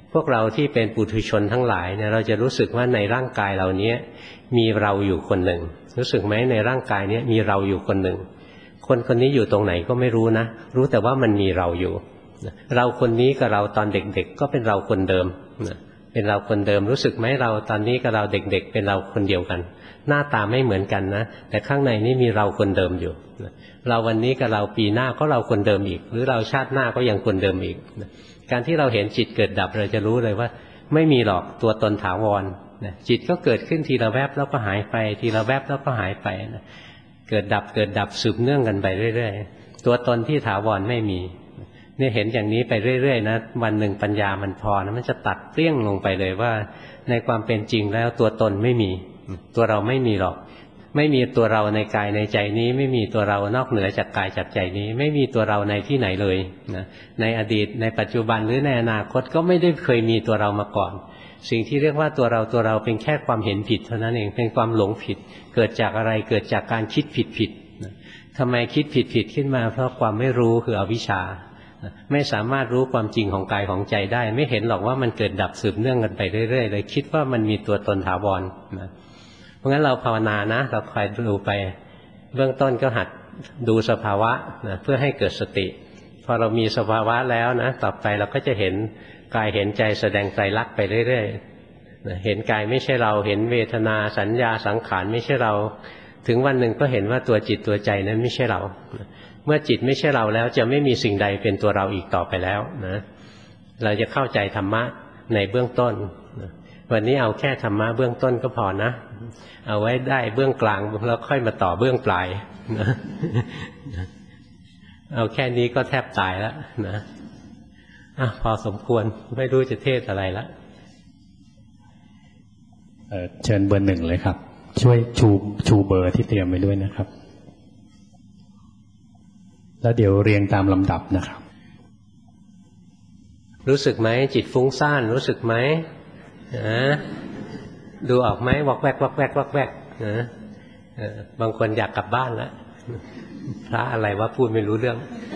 A: พวกเราที่เป็นปุถุชนทั้งหลายเนี่ยเราจะรู้สึกว่าในร่างกายเราเนี้ยมีเราอยู่คนหนึ่งรู้สึกไหมในร่างกายเนี้ยมีเราอยู่คนหนึ่งคนคนนี้อยู่ตรงไหนก็ไม่รู้นะรู้แต่ว่ามันมีเราอยู่เราคนนี้กับเราตอนเด็กๆก็เป็นเราคนเดิมเป็นเราคนเดิมรู้สึกไหมเราตอนนี้กับเราเด็กๆเป็นเราคนเดียวกันหน้าตาไม่เหมือนกันนะแต่ข้างในนี่มีเราคนเดิมอยู่เราวันนี้กับเราปีหน้าก็เราคนเดิมอีกหรือเราชาติหน้าก็ยังคนเดิมอีกการที่เราเห็นจิตเกิดดับเราจะรู้เลยว่าไม่มีหรอกตัวตนถาวรจิตก็เกิดขึ้นทีละแวบแล้วก็หายไปทีละแวบแล้วก็หายไปเกิดดับเกิดดับสืบเนื่องกันไปเรื่อยๆตัวตนที่ถาวรไม่มีเนี่ยเห็นอย่างนี้ไปเรื่อยๆนะวันหนึ่งปัญญามันพอนะมันจะตัดเปรี้ยงลงไปเลยว่าในความเป็นจริงแล้วตัวตนไม่มีตัวเราไม่มีหรอกไม่มีตัวเราในกายในใจนี้ไม่มีตัวเรานอกเหนือจากกายจากใจนี้ไม่มีตัวเราในที่ไหนเลยนะในอดีตในปัจจุบันหรือในอนาคตก็ไม่ได้เคยมีตัวเรามาก่อนสิ่งที่เรียกว่าตัวเราตัวเราเป็นแค่ความเห็นผิดเท่านั้นเองเป็นความหลงผิดเกิดจากอะไรเกิดจากการคิดผิดผิดนะทำไมคิดผิดผิดขึ้นมาเพราะความไม่รู้คืออวิชชาไม่สามารถรู้ความจริงของกายของใจได้ไม่เห็นหรอกว่ามันเกิดดับสืบเนื่องกันไปเรื่อยๆเลยคิดว่ามันมีตัวตนถาวรนะเพราะงั้นเราภาวนานะเราคอยดูไปเบื้องต้นก็หัดดูสภาวะนะเพื่อให้เกิดสติพอเรามีสภาวะแล้วนะต่อไปเราก็จะเห็นกายเห็นใจแสดงไตรลักษณ์ไปเรื่อยๆนะเห็นกายไม่ใช่เราเห็นเวทนาสัญญาสังขารไม่ใช่เราถึงวันหนึ่งก็เห็นว่าตัวจิตตัวใจนั้นไม่ใช่เราเมื่อจิตไม่ใช่เราแล้วจะไม่มีสิ่งใดเป็นตัวเราอีกต่อไปแล้วนะเราจะเข้าใจธรรมะในเบื้องต้นนะวันนี้เอาแค่ธรรมะเบื้องต้นก็พอนะเอาไว้ได้เบื้องกลางแล้วค่อยมาต่อเบื้องปลายนะเอาแค่นี้ก็แทบตายแล้วนะอ่ะพอสมควรไม่รู้จะเทศอะไรละ
B: เอ่อเชิญเบอร์หนึ่งเลยครับช่วยชูชูเบอร์ที่เตรียมไว้ด้วยนะครับแล้วเดี๋ยวเรียงตามลำดับนะครับ
A: รู้สึกไหมจิตฟุ้งซ่านรู้สึกไหมนะดูออกไหมวอกแวกวอกแวกวอกแวกนะบางคนอยากกลับบ้านแล้วพระอะไรวะพูดไม่รู้เรื่อง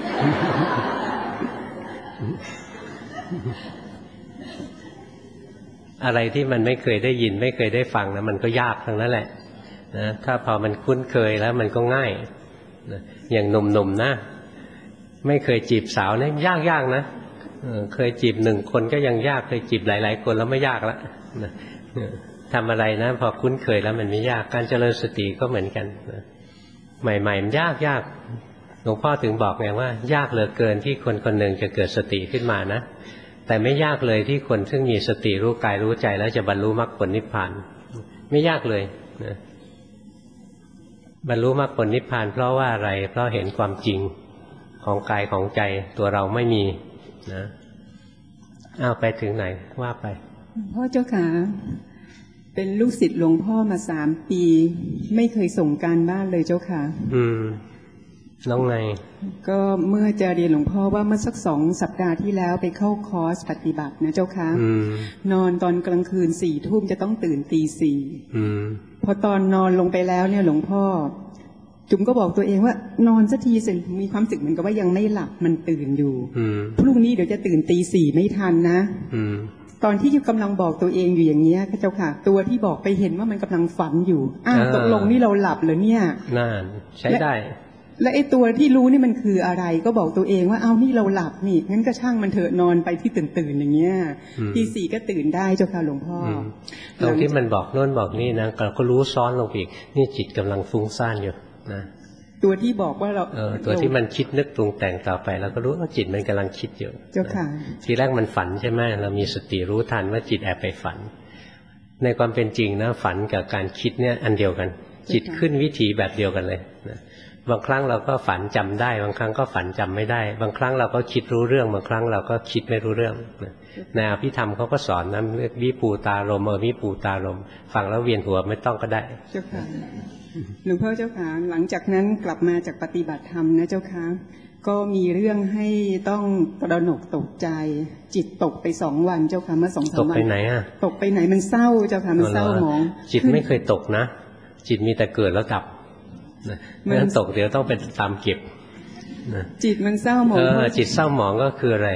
A: อะไรที่มันไม่เคยได้ยินไม่เคยได้ฟังนะมันก็ยากทั้งนั้นแหละนะถ้าพอมันคุ้นเคยแล้วมันก็ง่ายนะอย่างหนุ่มๆนะไม่เคยจีบสาวเนี่ยยากๆนะเคยจีบหนึ่งคนก็ยังยากเคยจีบหลายๆคนแล้วไม่ยากแล้วนะทำอะไรนะพอคุ้นเคยแล้วมันไม่ยากการเจริญสติก็เหมือนกันนะใหม่ๆมันยากยากหลวงพ่อถึงบอกไงว่ายากเหลือเกินที่คนคนหนึ่งจะเกิดสติขึ้นมานะแต่ไม่ยากเลยที่คนซึ่งมีสติรู้กายรู้ใจแล้วจะบรรลุมรรคผลนิพพานไม่ยากเลยนะบรรลุมรรคผลนิพพานเพราะว่าอะไรเพราะเห็นความจริงของกายของใจตัวเราไม่มีนะเอาไปถึงไหนว่าไป
C: พ่อเจ้าค่ะเป็นลูกศิษย์หลวงพ่อมาสามปีไม่เคยส่งการบ้านเลยเจ้าค่ะ
A: อืมแล้วไง
C: ก็เมื่อจะเรียนหลวงพ่อว่าเมื่อสักสองสัปดาห์ที่แล้วไปเข้าคอร์สปฏิบัตินะเจ้าค่ะนอนตอนกลางคืนสี่ทุ่มจะต้องตื่นตีสี่พอตอนนอนลงไปแล้วเนี่ยหลวงพ่อจุ๋มก็บอกตัวเองว่านอนสักทีสิมีความสึกเหมือนกับว่ายังไม่หลับมันตื่นอยู่พรุ่งนี้เดี๋ยวจะตื่นตีสี่ไม่ทันนะตอนที่กำลังบอกตัวเองอยู่อย่างเงี้ยพระเจ้าค่ะตัวที่บอกไปเห็นว่ามันกำลังฝันอยู่อ้าวตกลงนี่เราหลับเหรอเนี่ย
A: นั่นใช้ได้
C: และไอ้ตัวที่รู้นี่มันคืออะไรก็บอกตัวเองว่าเอานี่เราหลับนี่งั้นก็ช่างมันเถอะนอนไปที่ตื่นตื่นอย่างเงี้ยตีสี่ก็ตื่นได้เจ้าค่ะหลวงพ่อ
A: ตรงที่มันบอกโน่นบอกนี่นะเราก็รู้ซ้อนลงอีกนี่จิตกำลังฟุ้งซ่านอยู่นะ
C: ตัวที่บอกว่าเรา
A: เออตัวที่มันคิดนึกปรุงแต่งต่อไปเราก็รู้ว่าจิตมันกำลังคิดอยู่
C: เจ้าค่ะ
A: ทีแรกมันฝันใช่ไหมเรามีสติรู้ทันว่าจิตแอบไปฝันในความเป็นจริงนะฝันกับการคิดเนี่ยอันเดียวกันจิตขึ้นวิถีแบบเดียวกันเลยนะบางครั้งเราก็ฝันจำได้บางครั้งก็ฝันจำไม่ได้บางครั้งเราก็คิดรู้เรื่องบางครั้งเราก็คิดไม่รู้เรื่องในอภิธรรมเขาก็สอนนะเรียกวิปูตารมณ์เออวิปูตารมณ์ฟังแล้วเวียนหัวไม่ต้องก็ได้
C: เจ้าค่ะหลวงพ่อเจ้าค่ะหลังจากนั้นกลับมาจากปฏิบัติธรรมนะเจ้าค่ะก็มีเรื่องให้ต้องตระหนกตกใจจิตตกไปสองวันเจ้าค่ะเมื่อสองสามวัน
A: ตกไปไหนอ่ะ
C: ตกไปไหนมันเศร้าเจ้าค่ะมันเศร้าหมอง
A: จิตไม่เคยตกนะจิตมีแต่เกิดแล้วดับมันตกเดี๋ยวต้องเป็นตามเก็บ
C: จิตมันเศร้าหมอง
A: เออจิตเศร้าหมองก็คืออะไร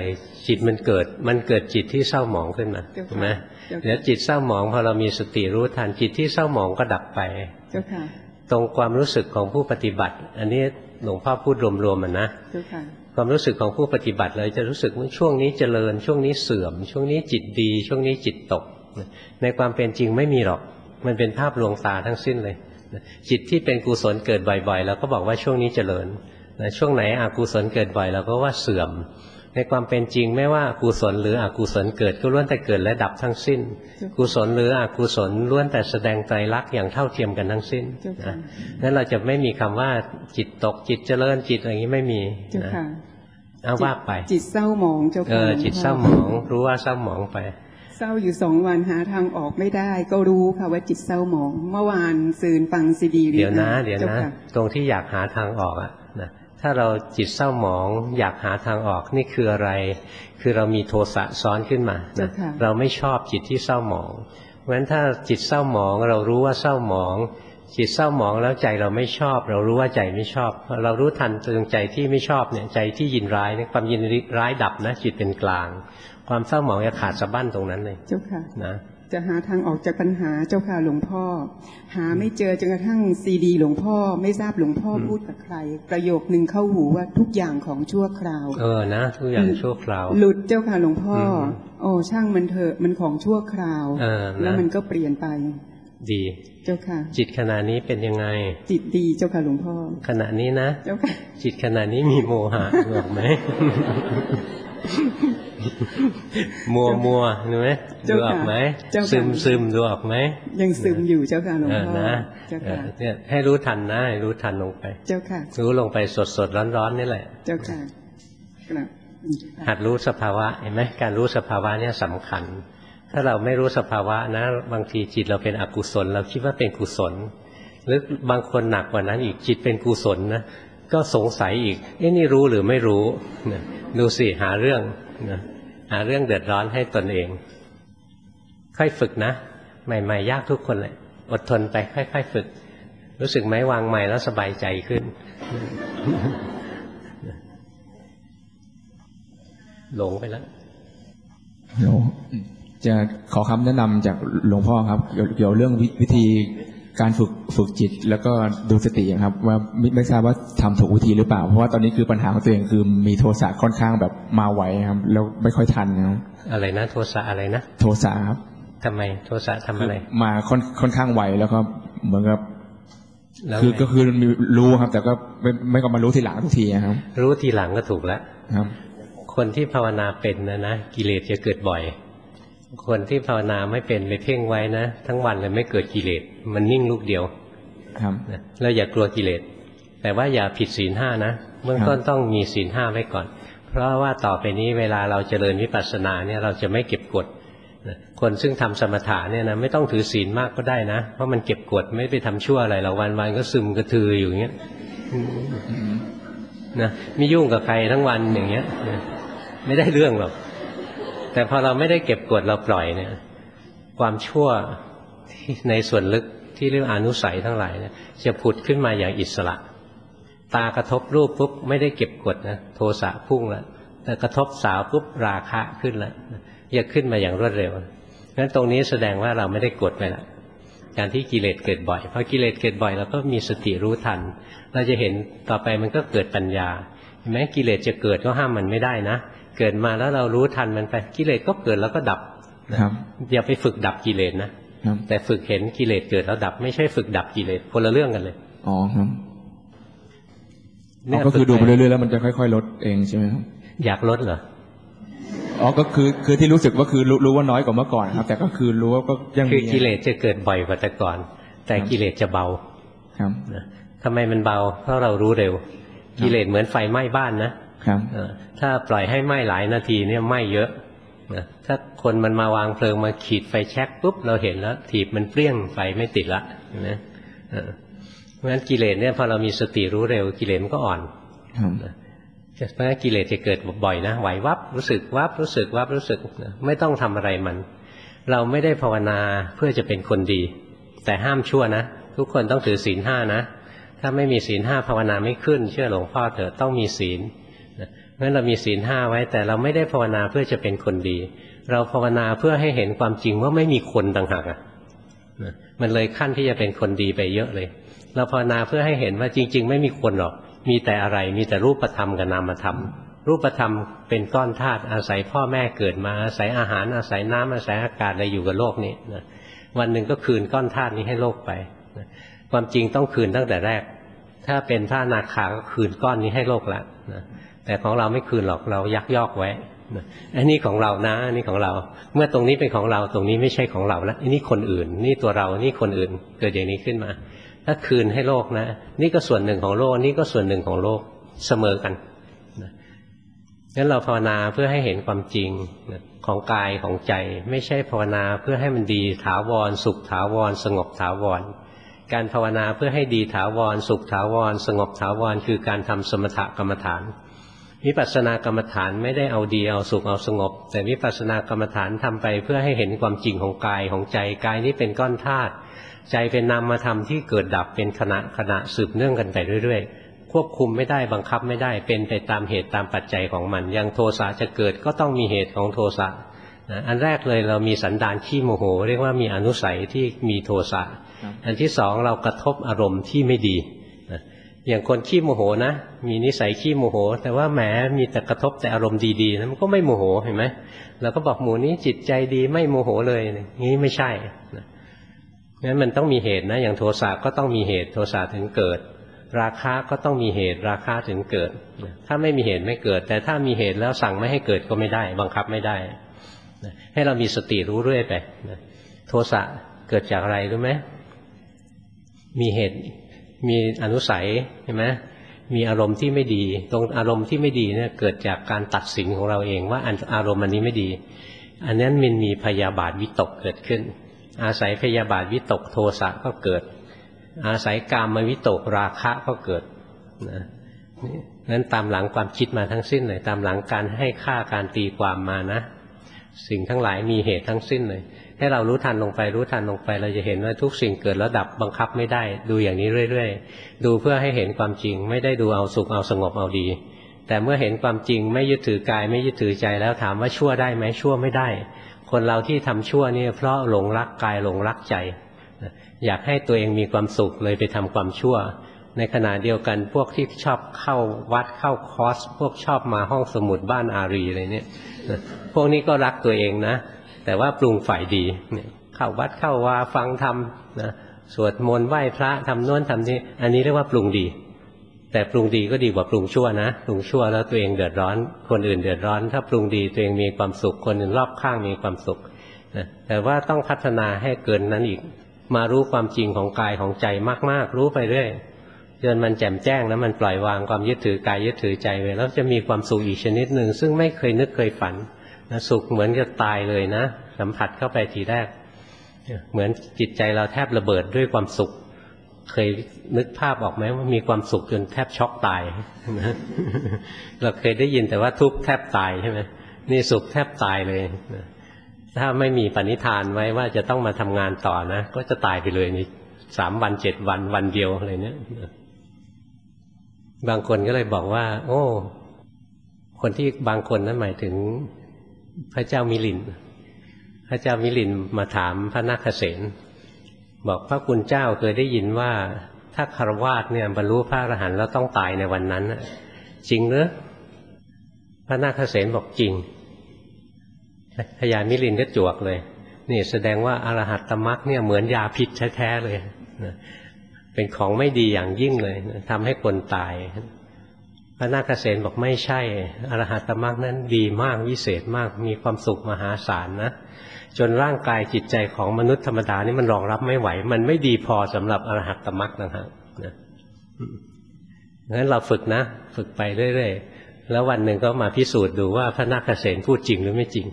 A: จิตมันเกิดมันเกิดจิตที่เศร้าหมองขึ้นมาใช่ไหมเดี๋ยวจิตเศร้าหมองพอเรามีสติรู้ทันจิตที่เศร้าหมองก็ดับไป
C: เจ้าค่ะ
A: ตรงความรู้สึกของผู้ปฏิบัติอันนี้หลวงพ่อพูดรวมๆมันนะ
C: เจ้าค่ะ
A: ความรู้สึกของผู้ปฏิบัติเลยจะรู้สึกว่าช่วงนี้เจริญช่วงนี้เสื่อมช่วงนี้จิตดีช่วงนี้จิตตกในความเป็นจริงไม่มีหรอกมันเป็นภาพลวงตาทั้งสิ้นเลยจิตที่เป็นกุศลเกิดบ่อยๆเราก็บอกว่าช่วงนี้เจริญช่วงไหนอกุศลเกิดบ่อยเราก็ว่าเสื่อมในความเป็นจริงไม่ว่ากุศลหรืออกุศลเกิดก็ล้วนแต่เกิดและดับทั้งสิ้นกุศลหรืออกุศลล้วนแต่แสดงไตรลักษณ์อย่างเท่าเทียมกันทั้งสิ้นนะนั้นเราจะไม่มีคำว่าจิตตกจิตเจริญจิตอะไรอย่างนี้ไม่มีนะเอาว่าไป
C: จิตเศร้าหมองเจ้าค่ะเอ
A: อจิตเศร้าหมองรู้ว่าเศร้าหมองไป
C: เศร้าอยู่สองวันหาทางออกไม่ได้ก็รู้ค่ะว่าจิตเศร้าหมองเมื่อวานซืนฟังซีดี
A: เดี๋ยวนะเดี๋ยวนะตรงที่อยากหาทางออกอะนะถ้าเราจิตเศร้าหมองอยากหาทางออกนี่คืออะไรคือเรามีโทสะซ้อนขึ้นมานะเราไม่ชอบจิตที่เศร้าหมองเพราะฉะนั้นถ้าจิตเศร้าหมองเรารู้ว่าเศร้าหมองจิตเศร้าหมองแล้วใจเราไม่ชอบเรารู้ว่าใจไม่ชอบเรารู้ทันตรงใจที่ไม่ชอบเนี่ยใจที่ยินร้ายเนี่ยความยินร้ายดับนะจิตเป็นกลางความเศร้าหมองจะขาดสะบั้นตรงนั้นเลย
C: เจ้าค่ะ
A: นะ
C: จะหาทางออกจากปัญหาเจ้าค่ะหลวงพ่อหาไม่เจอจนกระทั่งซีดีหลวงพ่อไม่ทราบหลวงพ่อพูดกับใครประโยคนึงเข้าหูว่าทุกอย่างของชั่วคราว
A: เออนะทุกอย่างชั่วคราว
C: หลุดเจ้าค่ะหลวงพ่อโอ้ช่างมันเถอะมันของชั่วคราวแล้วมันก็เปลี่ยนไป
A: ดี
C: เจ้าค่ะ
A: จิตขณะนี้เป็นยังไง
C: จิตดีเจ้าค่ะหลวงพ่อ
A: ขณะนี้นะ
C: เจ้าค่ะ
A: จิตขณะนี้มีโมหะหรือไหมมัวมัวเห็นไหมดูออกไหมซึมซึมดูออกไหม
C: ยังซึมอยู่เจ้าค่ะหลวงพ่อ
A: เจ้าค่ะเนี่ยให้รู้ทันนะให้รู้ทันลงไป
C: เจ้าค่ะ
A: รู้ลงไปสดสดร้อนร้อนนี่แหละ
C: เจ้าค่ะ
A: หัดรู้สภาวะเห็นไหมการรู้สภาวะเนี่ยสำคัญถ้าเราไม่รู้สภาวะนะบางทีจิตเราเป็นอกุศลเราคิดว่าเป็นกุศลหรือบางคนหนักกว่านั้นอีกจิตเป็นกุศลนะก็สงสัยอีกเอ๊ะนี่รู้หรือไม่รู้นะดูสิหาเรื่องนะหาเรื่องเดือดร้อนให้ตนเองค่อยฝึกนะใหม่ๆยากทุกคนเลยอดทนไปค่อยๆฝึกรู้สึกไหมวางใหม่แล้วสบายใจขึ้นหลงไปแล้ว
D: หลงจะขอคำแนะนำจากหลวงพ่อครับเกี่ยวเรื่องวิธีการฝึกฝึกจิตแล้วก็ดูสติครับว่าไม่ไม่ทราบว่าทำถูกวิธีหรือเปล่าเพราะว่าตอนนี้คือปัญหาของตัวเองคือมีโทสะค่อนข้างแบบมาไวครับแล้วไม่ค่อยทันครับ
A: อะไรนะโทสะอะไรนะ
D: โทสะครับ
A: ทำไมโทสะทำอะไร
D: มาค่อนค่อนข้างไวแล้วก็เหมือนกับคือก็คือมีรู้ครับแต่ก็ไม่ไม่ก็มารู้ทีหลังทุกทีครับ
A: รู้ทีหลังก็ถูกแล้วครับคนที่ภาวนาเป็นนะนะกิเลสจะเกิดบ่อยคนที่ภาวนาไม่เป็นไปเพ่งไว้นะทั้งวันเลยไม่เกิดกิเลสมันนิ่งลูกเดียว
D: ครับ
A: เราอย่ากลัวกิเลสแต่ว่าอย่าผิดศีลห้านะเบื้องต้นต้องมีศีลห้าไว้ก่อนเพราะว่าต่อไปนี้เวลาเราเจริญวิปัสสนาเนี่ยเราจะไม่เก็บกดคนซึ่งทำสมถะเนี่ยนะไม่ต้องถือศีลมากก็ได้นะเพราะมันเก็บกดไม่ไปทำชั่วอะไรเราวันๆก็ซึมกระทืออยู่อย่างเงี้ยนะไม่ยุ่งกับใครทั้งวันอย่างเงี้ยไม่ได้เรื่องหรอกแต่พอเราไม่ได้เก็บกดเราปล่อยเนี่ยความชั่วในส่วนลึกที่เรียกอนุสัยทั้งหลายเนี่ยจะผุดขึ้นมาอย่างอิสระตากระทบรูปปุ๊บไม่ได้เก็บกดนะโทสะพุ่งแล้วแต่กระทบสาวปุ๊บราคะขึ้นแล้วจะขึ้นมาอย่างรวดเร็วงั้นตรงนี้แสดงว่าเราไม่ได้กดไปละการที่กิเลสเกิดบ่อยพอกิเลสเกิดบ่อยเราก็มีสติรู้ทันเราจะเห็นต่อไปมันก็เกิดปัญญาเห็นไหมกิเลสจะเกิดก็ห้ามมันไม่ได้นะเกิดมาแล้วเรารู้ทันมันไปกิเลสก็เกิดแล้วก็ดับ
D: ครับ
A: อย่าไปฝึกดับกิเลสนะแต่ฝึกเห็นกิเลสเกิดแล้วดับไม่ใช่ฝึกดับกิเลสคนละเรื่องกันเลย
D: อ๋อครับก็คือดูไปเรื่อยๆแล้วมันจะค่อยๆลดเองใช่ไหมครับ
A: อยากลดเหรอ
D: อ๋อก็คือคือที่รู้สึกว่าคือรู้รู้ว่าน้อยกว่าเมื่อก่อนครับแต่ก็คือรู้ว่าก็ยัง
A: คือกิเลสจะเกิดบ่อยกว่าแต่ก่อนแต่กิเลสจะเบา
D: ครับ
A: ทำไมมันเบาเพราะเรารู้เร็วกิเลสเหมือนไฟไหม้บ้านนะครับถ้าปล่อยให้ไหม้หลายนาทีเนี่ยไหม้เยอะถ้าคนมันมาวางเพลิงมาขีดไฟแช็กปุ๊บเราเห็นแล้วถีบมันเปรี้ยงไฟไม่ติดละนะเพราะฉะนั้นกิเลสเนี่ยพอเรามีสติรู้เร็วกิเลสมันก็อ่อนเพราะฉะนั้นกิเลสจะเกิดบ่อยนะไหววับรู้สึกวับรู้สึกวับรู้สึกไม่ต้องทำอะไรมันเราไม่ได้ภาวนาเพื่อจะเป็นคนดีแต่ห้ามชั่วนะทุกคนต้องถือศีลห้านะถ้าไม่มีศีลห้าภาวนาไม่ขึ้นเชื่อหลวงพ่อเถอะต้องมีศีลงั้นเรามีศีลห้าไว้แต่เราไม่ได้ภาวนาเพื่อจะเป็นคนดีเราภาวนาเพื่อให้เห็นความจริงว่าไม่มีคนต่างหากอ่ะมันเลยขั้นที่จะเป็นคนดีไปเยอะเลยเราภาวนาเพื่อให้เห็นว่าจริงๆไม่มีคนหรอกมีแต่อะไรมีแต่รูปธรรมกับนามธรรมรูปธรรมเป็นก้อนธาตุอาศัยพ่อแม่เกิดมาอาศัยอาหารอาศัยน้ำอาศัยอากาศอะไรอยู่กับโลกนี้นะวันหนึ่งก็คืนก้อนธาตุนี้ให้โลกไปนะความจริงต้องคืนตั้งแต่แรกถ้าเป็นพระอนาคาก็คืนก้อนนี้ให้โลกแล้วนะแต่ของเราไม่คืนหรอกเรายักยอกไว้นะอันนี้ของเรานะอันนี้ของเราเมื่อตรงนี้เป็นของเราตรงนี้ไม่ใช่ของเราแล้วอันนี้คนอื่นนี่ตัวเรานี่คนอื่นเกิดอย่างนี้ขึ้นมาถ้าคืนให้โลกนะนี่ก็ส่วนหนึ่งของโลกนี่ก็ส่วนหนึ่งของโลกเสมอกันนะงั้นเราภาวนาเพื่อให้เห็นความจริงนะของกายของใจไม่ใช่ภาวนาเพื่อให้มันดีถาวรสุขถาวรสงบถาวรการภาวนาเพื่อให้ดีถาวรสุขถาวรสงบถาวรคือการทำสมถกรรมฐานวิปัสสนากรรมฐานไม่ได้เอาดีเอาสุขเอาสงบแต่วิปัสสนากรรมฐานทำไปเพื่อให้เห็นความจริงของกายของใจกายนี้เป็นก้อนธาตุใจเป็นนามธรรมที่เกิดดับเป็นขณะขณะสืบเนื่องกันไปเรื่อยๆควบคุมไม่ได้บังคับไม่ได้เป็นไปตามเหตุตามปัจจัยของมันอย่างโทสะจะเกิดก็ต้องมีเหตุของโทสะนะอันแรกเลยเรามีสันดานขี้โมโหเรียกว่ามีอนุสัยที่มีโทสะอันที่สองเรากระทบอารมณ์ที่ไม่ดีนะอย่างคนขี้โมโหนะมีนิสัยขี้โมโหแต่ว่าแหมมีแต่กระทบแต่อารมณ์ดีๆนะมันก็ไม่โมโหเห็นไหมเราก็บอกหมู่นี้จิตใจดีไม่โมโหเลยงี้ไม่ใช่นะงั้นมันต้องมีเหตุนะอย่างโทสะก็ต้องมีเหตุโทสะถึงเกิดราคะก็ต้องมีเหตุราคะถึงเกิดถ้าไม่มีเหตุไม่เกิดแต่ถ้ามีเหตุแล้วสั่งไม่ให้เกิดก็ไม่ได้บังคับไม่ได้ให้เรามีสติรู้เรื่อยไปโทสะเกิดจากอะไรรู้ไหมมีเหตุมีอนุสัยใช่ไหมมีอารมณ์ที่ไม่ดีตรงอารมณ์ที่ไม่ดีเนี่ยเกิดจากการตัดสินของเราเองว่าอารมณ์อันนี้ไม่ดีอันนั้นมันมีพยาบาทวิตกเกิดขึ้นอาศัยพยาบาทวิตกโทสะก็เกิดอาศัยกามวิตกราคะก็เกิดนะนั้นตามหลังความคิดมาทั้งสิ้นเลยตามหลังการให้ค่าการตีความมานะสิ่งทั้งหลายมีเหตุทั้งสิ้นเลยให้เรารู้ทันลงไปรู้ทันลงไปเราจะเห็นว่าทุกสิ่งเกิดแล้วดับบังคับไม่ได้ดูอย่างนี้เรื่อยๆดูเพื่อให้เห็นความจริงไม่ได้ดูเอาสุขเอาสงบเอาดีแต่เมื่อเห็นความจริงไม่ยึดถือกายไม่ยึดถือใจแล้วถามว่าชั่วได้ไหมชั่วไม่ได้คนเราที่ทำชั่วนี่เพราะหลงรักกายหลงรักใจอยากให้ตัวเองมีความสุขเลยไปทำความชั่วในขณะเดียวกันพวกที่ชอบเข้าวัดเข้าคอร์สพวกชอบมาห้องสมุดบ้านอารีอะไรเนี่ยพวกนี้ก็รักตัวเองนะแต่ว่าปรุงฝ่ายดีเข้าวัดเข้าวาฟังธรรมนะสวดมนต์ไหว้พระทำโน้นทำนี้อันนี้เรียกว่าปรุงดีแต่ปรุงดีก็ดีกว่าปรุงชั่วนะปรุงชั่วแล้วตัวเองเดือดร้อนคนอื่นเดือดร้อนถ้าปรุงดีตัวเองมีความสุขคนอื่นรอบข้างมีความสุขนะแต่ว่าต้องพัฒนาให้เกินนั้นอีกมารู้ความจริงของกายของใจมากๆรู้ไปเรื่อยจนมันแจ่มแจ้งแล้วมันปล่อยวางความยึดถือกายยึดถือใจไปแล้วจะมีความสุขอีกชนิดหนึ่งซึ่งไม่เคยนึกเคยฝันนะสุขเหมือนจะตายเลยนะสัมผัสเข้าไปทีแรกเหมือนจิตใจเราแทบระเบิดด้วยความสุขเคยนึกภาพออกไหมว่ามีความสุขจนแทบช็อกตายเราเคยได้ยินแต่ว่าทุกข์แทบตายใช่ไหมนี่สุขแทบตายเลยถ้าไม่มีปณิธานไว้ว่าจะต้องมาทำงานต่อนะก็จะตายไปเลยนี่สามวันเจ็ดวันวันเดียวอะไรเนี้ยบางคนก็เลยบอกว่าโอ้คนที่บางคนนั้นหมายถึงพระเจ้ามิลินพระเจ้ามิลินมาถามพระนาคเสนบอกพระคุณเจ้าเคยได้ยินว่าถ้าคฤหัสถ์เนี่ยบรรลุพระอรหันต์แล้วต้องตายในวันนั้นจริงหรือพระนาคเสนบอกจริงพญามิลินก็จวกเลยนี่แสดงว่าอรหัตตมรรคเนี่ยเหมือนยาพิษแท้ๆเลยเป็นของไม่ดีอย่างยิ่งเลยทำให้คนตายพระนาคเสนบอกไม่ใช่อรหัตตมรรคนั้นดีมากวิเศษมากมีความสุขมหาศาลนะจนร่างกายจิตใจของมนุษย์ธรรมดานี่มันรองรับไม่ไหวมันไม่ดีพอสำหรับอรหัตตมรรคนะฮะงั้นเราฝึกนะฝึกไปเรื่อยๆแล้ววันหนึ่งก็มาพิสูจน์ดูว่าพระนาคเสนพูดจริงหรือไม่จริง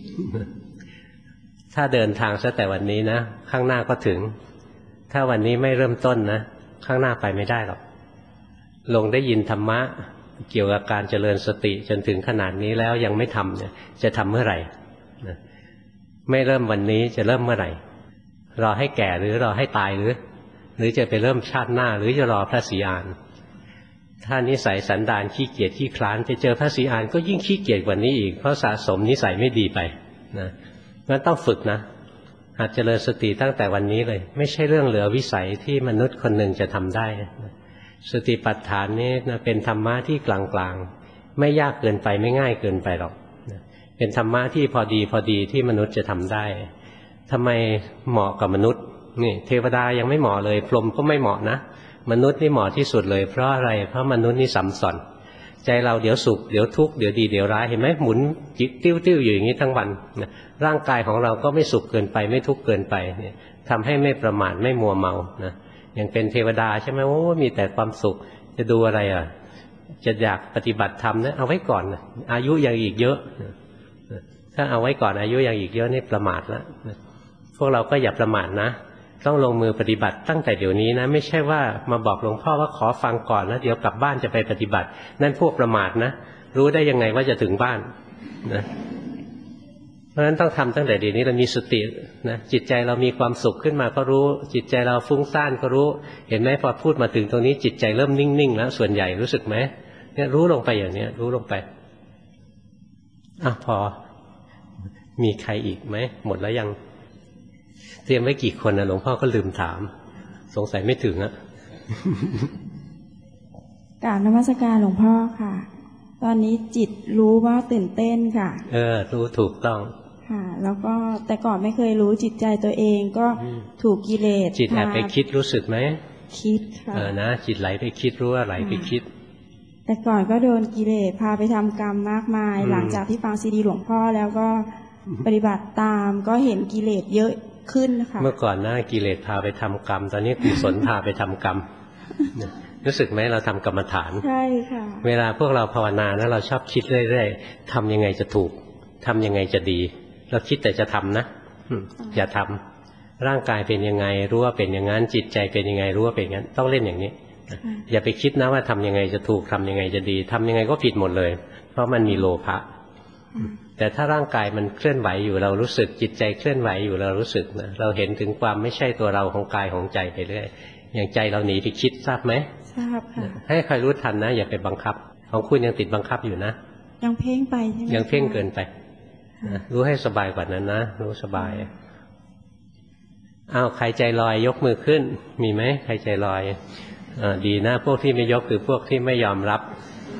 A: ถ้าเดินทางซะแต่วันนี้นะข้างหน้าก็ถึงถ้าวันนี้ไม่เริ่มต้นนะข้างหน้าไปไม่ได้หรอกลงได้ยินธรรมะเกี่ยวกับการเจริญสติจนถึงขนาดนี้แล้วยังไม่ทำเนี่ยจะทำเมื่อไหร่ไม่เริ่มวันนี้จะเริ่มเมื่อไหร่รอให้แก่หรือรอให้ตายหรือหรือจะไปเริ่มชาติหน้าหรือจะรอพระศรีอานถ้านิสัยสันดานขี้เกียจขี้คลานไปเจอพระศรีอานก็ยิ่งขี้เกียจกว่านี้อีกเพราะสะสมนิสัยไม่ดีไปนะงั้นต้องฝึกนะหัดเจริญสติตั้งแต่วันนี้เลยไม่ใช่เรื่องเหลือวิสัยที่มนุษย์คนหนึ่งจะทำได้สติปัฏฐานนี้นะเป็นธรรมะที่กลางๆไม่ยากเกินไปไม่ง่ายเกินไปหรอกเป็นธรรมะที่พอดีพอดีที่มนุษย์จะทำได้ทำไมเหมาะกับมนุษย์นี่เทวดายังไม่เหมาะเลยพรหมก็ไม่เหมาะนะมนุษย์นี่เหมาะที่สุดเลยเพราะอะไรเพราะมนุษย์นี่สัมสอนใจเราเดี๋ยวสุขเดี๋ยวทุกข์เดี๋ยวดีเดี๋ยวร้ายเห็นไหมหมุนจิตติ้วๆอยู่อย่างนี้ทั้งวันร่างกายของเราก็ไม่สุขเกินไปไม่ทุกข์เกินไปเนี่ยทำให้ไม่ประมาทไม่มัวเมานะอย่างเป็นเทวดาใช่ไหมโอ้มีแต่ความสุขจะดูอะไรอ่ะจะอยากปฏิบัติธรรมนะเอาไว้ก่อนอายุยังอีกเยอะถ้าเอาไว้ก่อนอายุยังอีกเยอะนี่ประมาทแล้วพวกเราก็อย่าประมาทนะต้องลงมือปฏิบัติตั้งแต่เดี๋ยวนี้นะไม่ใช่ว่ามาบอกหลวงพ่อว่าขอฟังก่อนนะเดี๋ยวกลับบ้านจะไปปฏิบัตินั่นพวกประมาทนะรู้ได้ยังไงว่าจะถึงบ้านนะเพราะฉะนั้นต้องทำตั้งแต่เดี๋ยวนี้เรามีสตินะจิตใจเรามีความสุขขึ้นมาก็รู้จิตใจเราฟุ้งซ่านก็รู้เห็นไหมพอพูดมาถึงตรงนี้จิตใจเริ่มนิ่งๆแล้วส่วนใหญ่รู้สึกไหมเนี่ยรู้ลงไปอย่างนี้รู้ลงไปอ่ะพอมีใครอีกไหมหมดแล้วยังเตรียมไว้กี่คนนะหลวงพ่อก็ลืมถามสงสัยไม่ถึงอะ
E: กราบนมัสการหลวงพ่อค่ะตอนนี้จิตรู้ว่าตื่นเต้นค่ะ
A: เออรู้ถูกต้อง
E: ค่ะแล้วก็แต่ก่อนไม่เคยรู้จิตใจตัวเองก็ถูกกิเลส
A: จิตแอบไปคิดรู้สึกไหม
E: คิดค่ะ
A: เออนะจิตไหลไปคิดรู้ว่าไหลไปคิด
E: แต่ก่อนก็โดนกิเลสพาไปทำกรรมมากมายหลังจากที่ฟังซีดีหลวงพ่อแล้วก็ปฏิบัติตามก็เห็นกิเลสเยอะขึ้นค่ะ
A: เมื่อก่อนหน้ากิเลสพาไปทำกรรมตอนนี้กุศลพาไปทำกรรมรู้สึกไหมเราทำกรรมฐาน
E: ใช่ค่ะ
A: เวลาพวกเราภาวนานะเราชอบคิดเรื่อยๆทำยังไงจะถูกทำยังไงจะดีเราคิดแต่จะทำนะอย่าทำร่างกายเป็นยังไงรู้ว่าเป็นอย่างนั้นจิตใจเป็นยังไงรู้ว่าเป็นอย่างนั้นต้องเล่นอย่างนี้อย่าไปคิดนะว่าทำยังไงจะถูกทำยังไงจะดีทำยังไงก็ผิดหมดเลยเพราะมันมีโลภะแต่ถ้าร่างกายมันเคลื่อนไหวอยู่เรารู้สึกจิตใจเคลื่อนไหวอยู่เรารู้สึกนะเราเห็นถึงความไม่ใช่ตัวเราของกายของใจไปเรื่อยอย่างใจเราหนีไปคิดทราบไหม
E: ทราบค่ะ
A: ให้ใครรู้ทันนะอย่าไปบังคับของคุณยังติดบังคับอยู่นะ
E: ยังเพ่งไปใช่ไหม
A: ยังเพ่งเกินไปนะรู้ให้สบายกว่านั้นนะรู้สบายอ้าวใครใจลอยยกมือขึ้นมีไหมใครใจลอยอ่าดีนะพวกที่ไม่ยกคือพวกที่ไม่ยอมรับ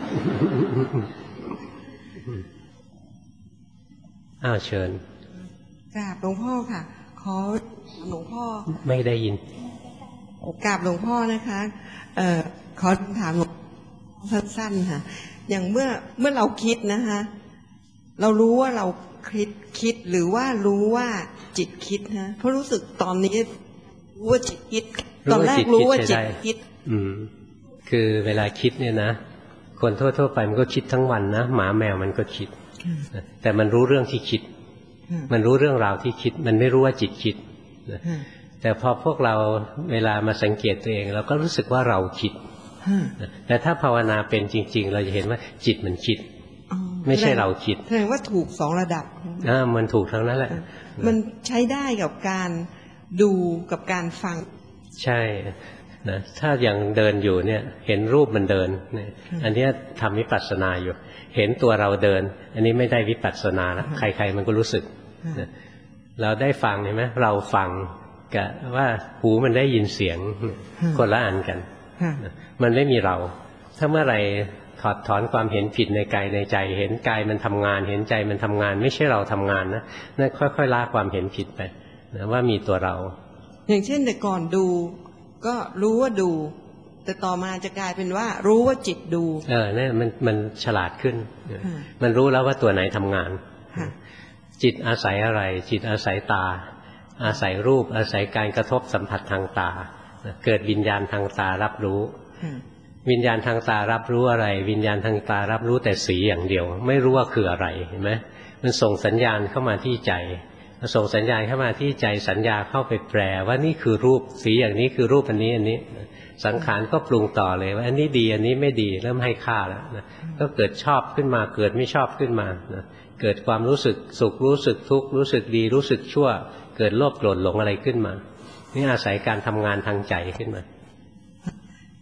A: อ้าวเชิญ
F: กราบหลวงพ่อค่ะขอหลวงพ่อ
A: ไม่ได้ยิน
F: กราบหลวงพ่อนะคะเอ่อขอถามหลวงสั้นๆค่ะอย่างเมื่อเมื่อเราคิดนะคะเรารู้ว่าเราคิดคิดหรือว่ารู้ว่าจิตคิดนะเพราะรู้สึกตอนนี้รู้ว่าจิตคิดตอนแรกรู้ว่าจิตคิด
A: อืมคือเวลาคิดเนี่ยนะคนทั่วๆไปมันก็คิดทั้งวันนะหมาแมวมันก็คิดแต่มันรู้เรื่องที่คิดมันรู้เรื่องราวที่คิดมันไม่รู้ว่าจิตคิดแต่พอพวกเราเวลามาสังเกตตัวเองเราก็รู้สึกว่าเราคิดแต่ถ้าภาวนาเป็นจริงๆเราจะเห็นว่าจิตมันคิดไม่ใช่เราคิด
F: แสดงว่าถูกสองระดับ
A: อ่ามันถูกทั้งนั้นแหละ
F: มันใช้ได้กับการดูกับการฟัง
A: ใช่นะถ้าอย่างเดินอยู่เนี่ยเห็นรูปมันเดินเนี่ยอันนี้ทำวิปัสสนาอยู่เห็นตัวเราเดินอันนี้ไม่ได้วิปัสสนาแล้วใครๆมันก็รู้สึกเราได้ฟังเห็นไหมเราฟังกับว่าหูมันได้ยินเสียงคนละอันกันมันไม่มีเราถ้าเมื่อไหร่ถอดถอนความเห็นผิดในกายในใจเห็นกายมันทำงานเห็นใจมันทำงานไม่ใช่เราทำงานนะนั่นค่อยๆละความเห็นผิดไปนะว่ามีตัวเรา
F: อย่างเช่นแต่ก่อนดูก็รู้ว่าดูแต่ต่อมาจะกลายเป็นว่ารู้ว่าจิตดู
A: เออเนี่ยมันมันฉลาดขึ้นมันรู้แล้วว่าตัวไหนทำงานจิตอาศัยอะไรจิตอาศัยตาอาศัยรูปอาศัยการกระทบสัมผัสทางตาเกิดวิญญาณทางตารับรู้วิญญาณทางตารับรู้อะไรวิญญาณทางตารับรู้แต่สีอย่างเดียวไม่รู้ว่าคืออะไรเห็นไหมมันส่งสัญญาณเข้ามาที่ใจส่งสัญญาณเข้ามาที่ใจสัญญาเข้าไปแปลว่านี่คือรูปสีอย่างนี้คือรูปอันนี้อันนี้สังขารก็ปรุงต่อเลยว่าอันนี้ดีอันนี้ไม่ดีเริ่มให้ค่าแล้วนะก็เกิดชอบขึ้นมาเกิดไม่ชอบขึ้นมานะเกิดความรู้สึกสุขรู้สึกทุกข์รู้สึกดีรู้สึกชั่วเกิดโลภโกรธหลงอะไรขึ้นมานี่อาศัยการทำงานทางใจขึ้นมา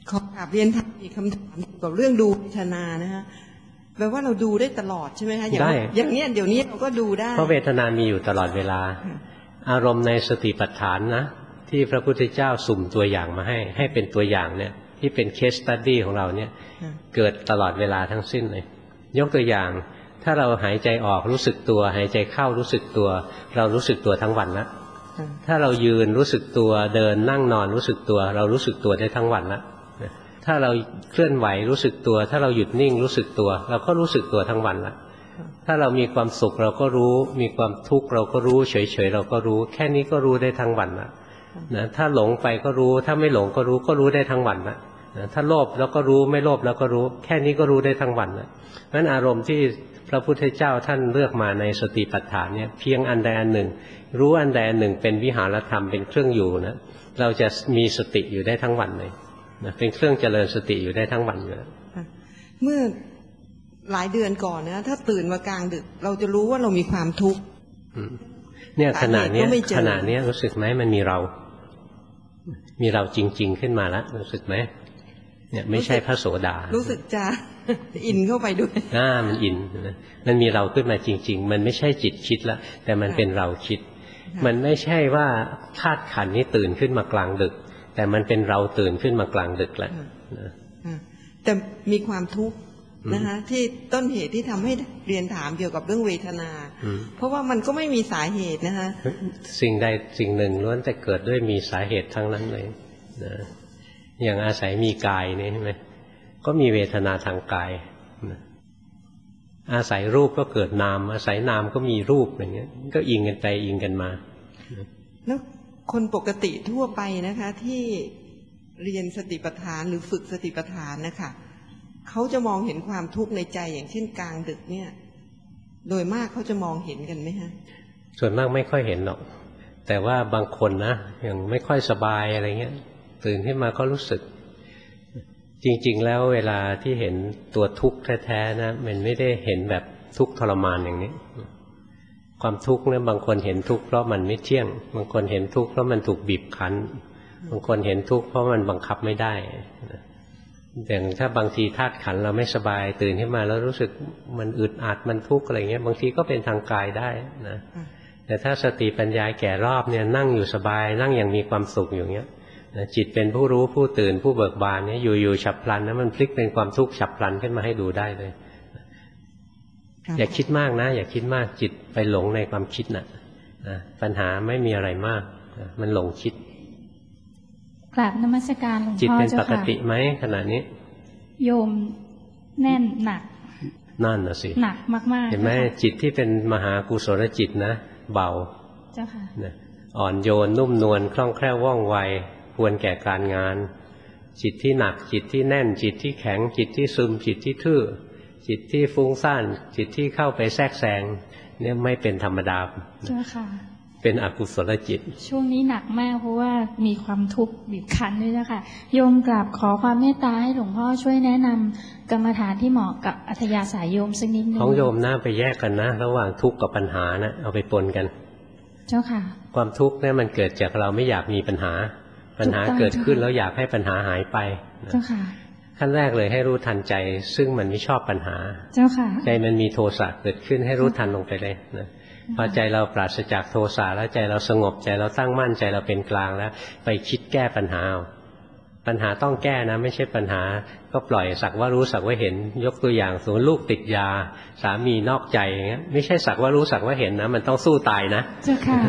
F: ขอกราบเรียนถามอีกคำถามเกี่ยวกับเรื่องดูเวทนานะฮะแปลว่าเราดูได้ตลอดใช่ไหมคะอย่างอย่างเนี้ยเดี๋ยวนี้เราก็ดูได้
A: เพราะเวทนามีอยู่ตลอดเวลาอารมณ์ในสติปัฏฐานนะที่พระพุทธเจ้าสุ่มตัวอย่างมาให้ให้เป็นตัวอย่างเนี่ยที่เป็นเคสสตัดดี้ของเราเนี่ยเกิดตลอดเวลาทั้งสิ้นเลยยกตัวอย่างถ้าเราหายใจออกรู้สึกตัวหายใจเข้ารู้สึกตัวเรารู้สึกตัวทั้งวันละถ้าเรายืนรู้สึกตัวเดินนั่งนอนรู้สึกตัวเรารู้สึกตัวได้ทั้งวันละถ้าเราเคลื่อนไหวรู้สึกตัวถ้าเราหยุดนิ่งรู้สึกตัวเราก็รู้สึกตัวทั้งวันละถ้าเรามีความสุขเราก็รู้มีความทุกข์เราก็รู้เฉยๆเราก็รู้แค่นี้ก็รู้ได้ทั้งวันละนะถ้าหลงไปก็รู้ถ้าไม่หลงก็รู้ก็รู้ได้ทั้งวันละนะถ้าโลภแล้วก็รู้ไม่โลภแล้วก็รู้แค่นี้ก็รู้ได้ทั้งวันละเพราะฉะนั้นอารมณ์ที่พระพุทธเจ้าท่านเลือกมาในสติปัฏฐานเนี่ยเพียงอันใดอันหนึ่งรู้อันใดอันหนึ่งเป็นวิหารธรรมเป็นเครื่องอยู่นะเราจะมีสติอยู่ได้ทั้งวันเลยนะเป็นเครื่องเจริญสติอยู่ได้ทั้งวันอยู่แล้ว
F: เมื่อหลายเดือนก่อนนะถ้าตื่นมากลางดึกเราจะรู้ว่าเรามีความทุกข์
A: เนี่ยขณะนี้ขณะนี้รู้สึกไหมมันมีเรามีเราจริงๆขึ้นมาแล้วรู้สึกไหมเนี่ยไม่ใช่พระโสดา
F: รู้สึกจะอินเข้าไปด้วย
A: อ่ามันอินมันมีเราขึ้นมาจริงๆมันไม่ใช่จิตคิดแล้วแต่มันเป็นเราคิดมันไม่ใช่ว่าธาตุขันธ์นี้ตื่นขึ้นมากลางดึกแต่มันเป็นเราตื่นขึ้นมากลางดึกแล้ว
F: แต่มีความทุกข์นะคะที่ต้นเหตุที่ทำให้เรียนถามเกี่ยวกับเรื่องเวทนาเพราะว่ามันก็ไม่มีสาเหตุนะคะ
A: สิ่งใดสิ่งหนึ่งล้วนแต่เกิดด้วยมีสาเหตุทั้งนั้นเลยนะอย่างอาศัยมีกายนี่ใช่ไหมก็มีเวทนาทางกายนะอาศัยรูปก็เกิดนามอาศัยนามก็มีรูปอย่างเงี้ยก็อิงกันไปอิงกันมา
F: แล้วคนปกติทั่วไปนะคะที่เรียนสติปัฏฐานหรือฝึกสติปัฏฐานนะคะเขาจะมองเห็นความทุกข์ในใจอย่างเช่นกลางดึกเนี่ยโดยมากเขาจะมองเห็นกันไหมฮะ
A: ส่วนมากไม่ค่อยเห็นหรอกแต่ว่าบางคนนะอย่างไม่ค่อยสบายอะไรเงี้ยตื่นขึ้นมาก็รู้สึกจริงๆแล้วเวลาที่เห็นตัวทุกข์แท้ๆนะมันไม่ได้เห็นแบบทุกข์ทรมานอย่างนี้ความทุกข์เนี่ยบางคนเห็นทุกข์เพราะมันไม่เที่ยงบางคนเห็นทุกข์เพราะมันถูกบีบคั้นบางคนเห็นทุกข์เพราะมันบังคับไม่ได้อย่างถ้าบางทีธาตุขันธ์เราไม่สบายตื่นขึ้นมาแล้วรู้สึกมันอึดอัดมันทุกข์อะไรเงี้ยบางทีก็เป็นทางกายได้นะแต่ถ้าสติปัญญาแก่รอบเนี่ยนั่งอยู่สบายนั่งอย่างมีความสุขอย่างเงี้ยจิตเป็นผู้รู้ผู้ตื่นผู้เบิกบานเนี่ยอยู่ๆฉับพลันนะมันพลิกเป็นความทุกข์ฉับพลันขึ้นมาให้ดูได้เลยอย่าคิดมากนะอย่าคิดมากจิตไปหลงในความคิดน่ะนะปัญหาไม่มีอะไรมากมันหลงคิด
G: กราบนมัสการหลวงพ่อ
A: จิตเป็นปกติไหมขณะนี้
G: โยมแน่นหนัก
A: นั่นน่ะสิ
G: หนักมากๆ
A: เห็นไหมจิตที่เป็นมหากุศลจิตนะเบา
G: เจ้าค่ะ
A: อ่อนโยนนุ่มนวลคล่องแคล่วว่องไวควรแก่การงานจิตที่หนักจิตที่แน่นจิตที่แข็งจิตที่ซึมจิตที่ทื่อจิตที่ฟุ้งซ่านจิตที่เข้าไปแทรกแซงเนี่ยไม่เป็นธรรมดา
G: เจ้าค่ะ
A: เป็นอกุศลจิต
G: ช่วงนี้หนักมากเพราะว่ามีความทุกข์บีบคั้นด้วยนะคะโยมกราบขอความเมตตาให้หลวงพ่อช่วยแนะนำกรรมฐานที่เหมาะกับอัธยาศัยโยมสักนิดนึง
A: ของโยมน่าไปแยกกันนะระหว่างทุกข์กับปัญหานะเอาไปปนกัน
G: เจ้าค่ะ
A: ความทุกข์เนี่ยมันเกิดจากเราไม่อยากมีปัญหาปัญหาเกิดขึ้นแล้วอยากให้ปัญหาหายไป
G: เจ้าค่ะ
A: ขั้นแรกเลยให้รู้ทันใจซึ่งมันไม่ชอบปัญหา
G: เจ้าค่ะ
A: ใจมันมีโทสะเกิดขึ้นให้รู้ทันลงไปเลยนะพอใจเราปราศจากโทสะแล้วใจเราสงบใจเราตั้งมั่นใจเราเป็นกลางแล้วไปคิดแก้ปัญหาปัญหาต้องแก้นะไม่ใช่ปัญหาก็ปล่อยสักว่ารู้สักว่าเห็นยกตัวอย่างสมมติลูกติดยาสามีนอกใจอย่างเงี้ยไม่ใช่สักว่ารู้สักว่าเห็นนะมันต้องสู้ตายนะ
G: เจ้าค่ะ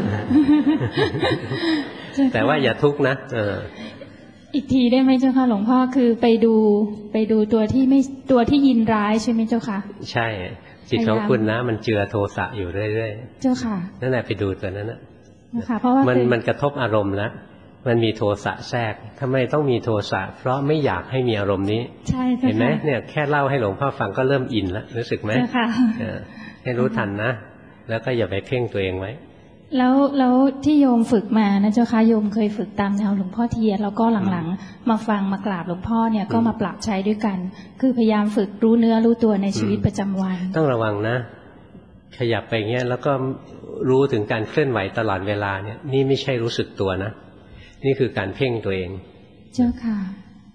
A: แต่ว่าอย่าทุกข์นะเออ
G: อีกทีได้ไหมเจ้าค่ะหลวงพ่อคือไปดูไปดูตัวที่ไม่ตัวที่ยินร้ายใช่ไหมเจ้าค่ะ
A: ใช่จิตของคุณนะมันเจือโทสะอยู่เรื่อย
G: ๆเจ้าค่ะ
A: นั่นแหละไปดูตัวนั้นนะ
G: ค่ะเพราะว่า
A: มันมันกระทบอารมณ์แล้วมันมีโทสะแทรกทำไมต้องมีโทสะเพราะไม่อยากให้มีอารมณ์นี้
G: ใช่
A: เห็นไหมเนี่ยแค่เล่าให้หลวงพ่อฟังก็เริ่มอินแล้วรู้สึกไหม
G: ใช่ค่ะ
A: ให้รู้ทันนะแล้วก็อย่าไปเพ่งตัวเองไว้
G: แล้วแล้วที่โยมฝึกมานะเจ้าค่ะโยมเคยฝึกตามแนวหลวงพ่อเทียนแล้วก็หลังๆมาฟังมากราบหลวงพ่อเนี่ยก็มาปรับใช้ด้วยกันคือพยายามฝึกรู้เนื้อรู้ตัวในชีวิตประจำวัน
A: ต้องระวังนะขยับไปเงี้ยแล้วก็รู้ถึงการเคลื่อนไหวตลอดเวลาเนี่ยนี่ไม่ใช่รู้สึกตัวนะนี่คือการเพ่งตัวเอง
G: เจ้าค่ะ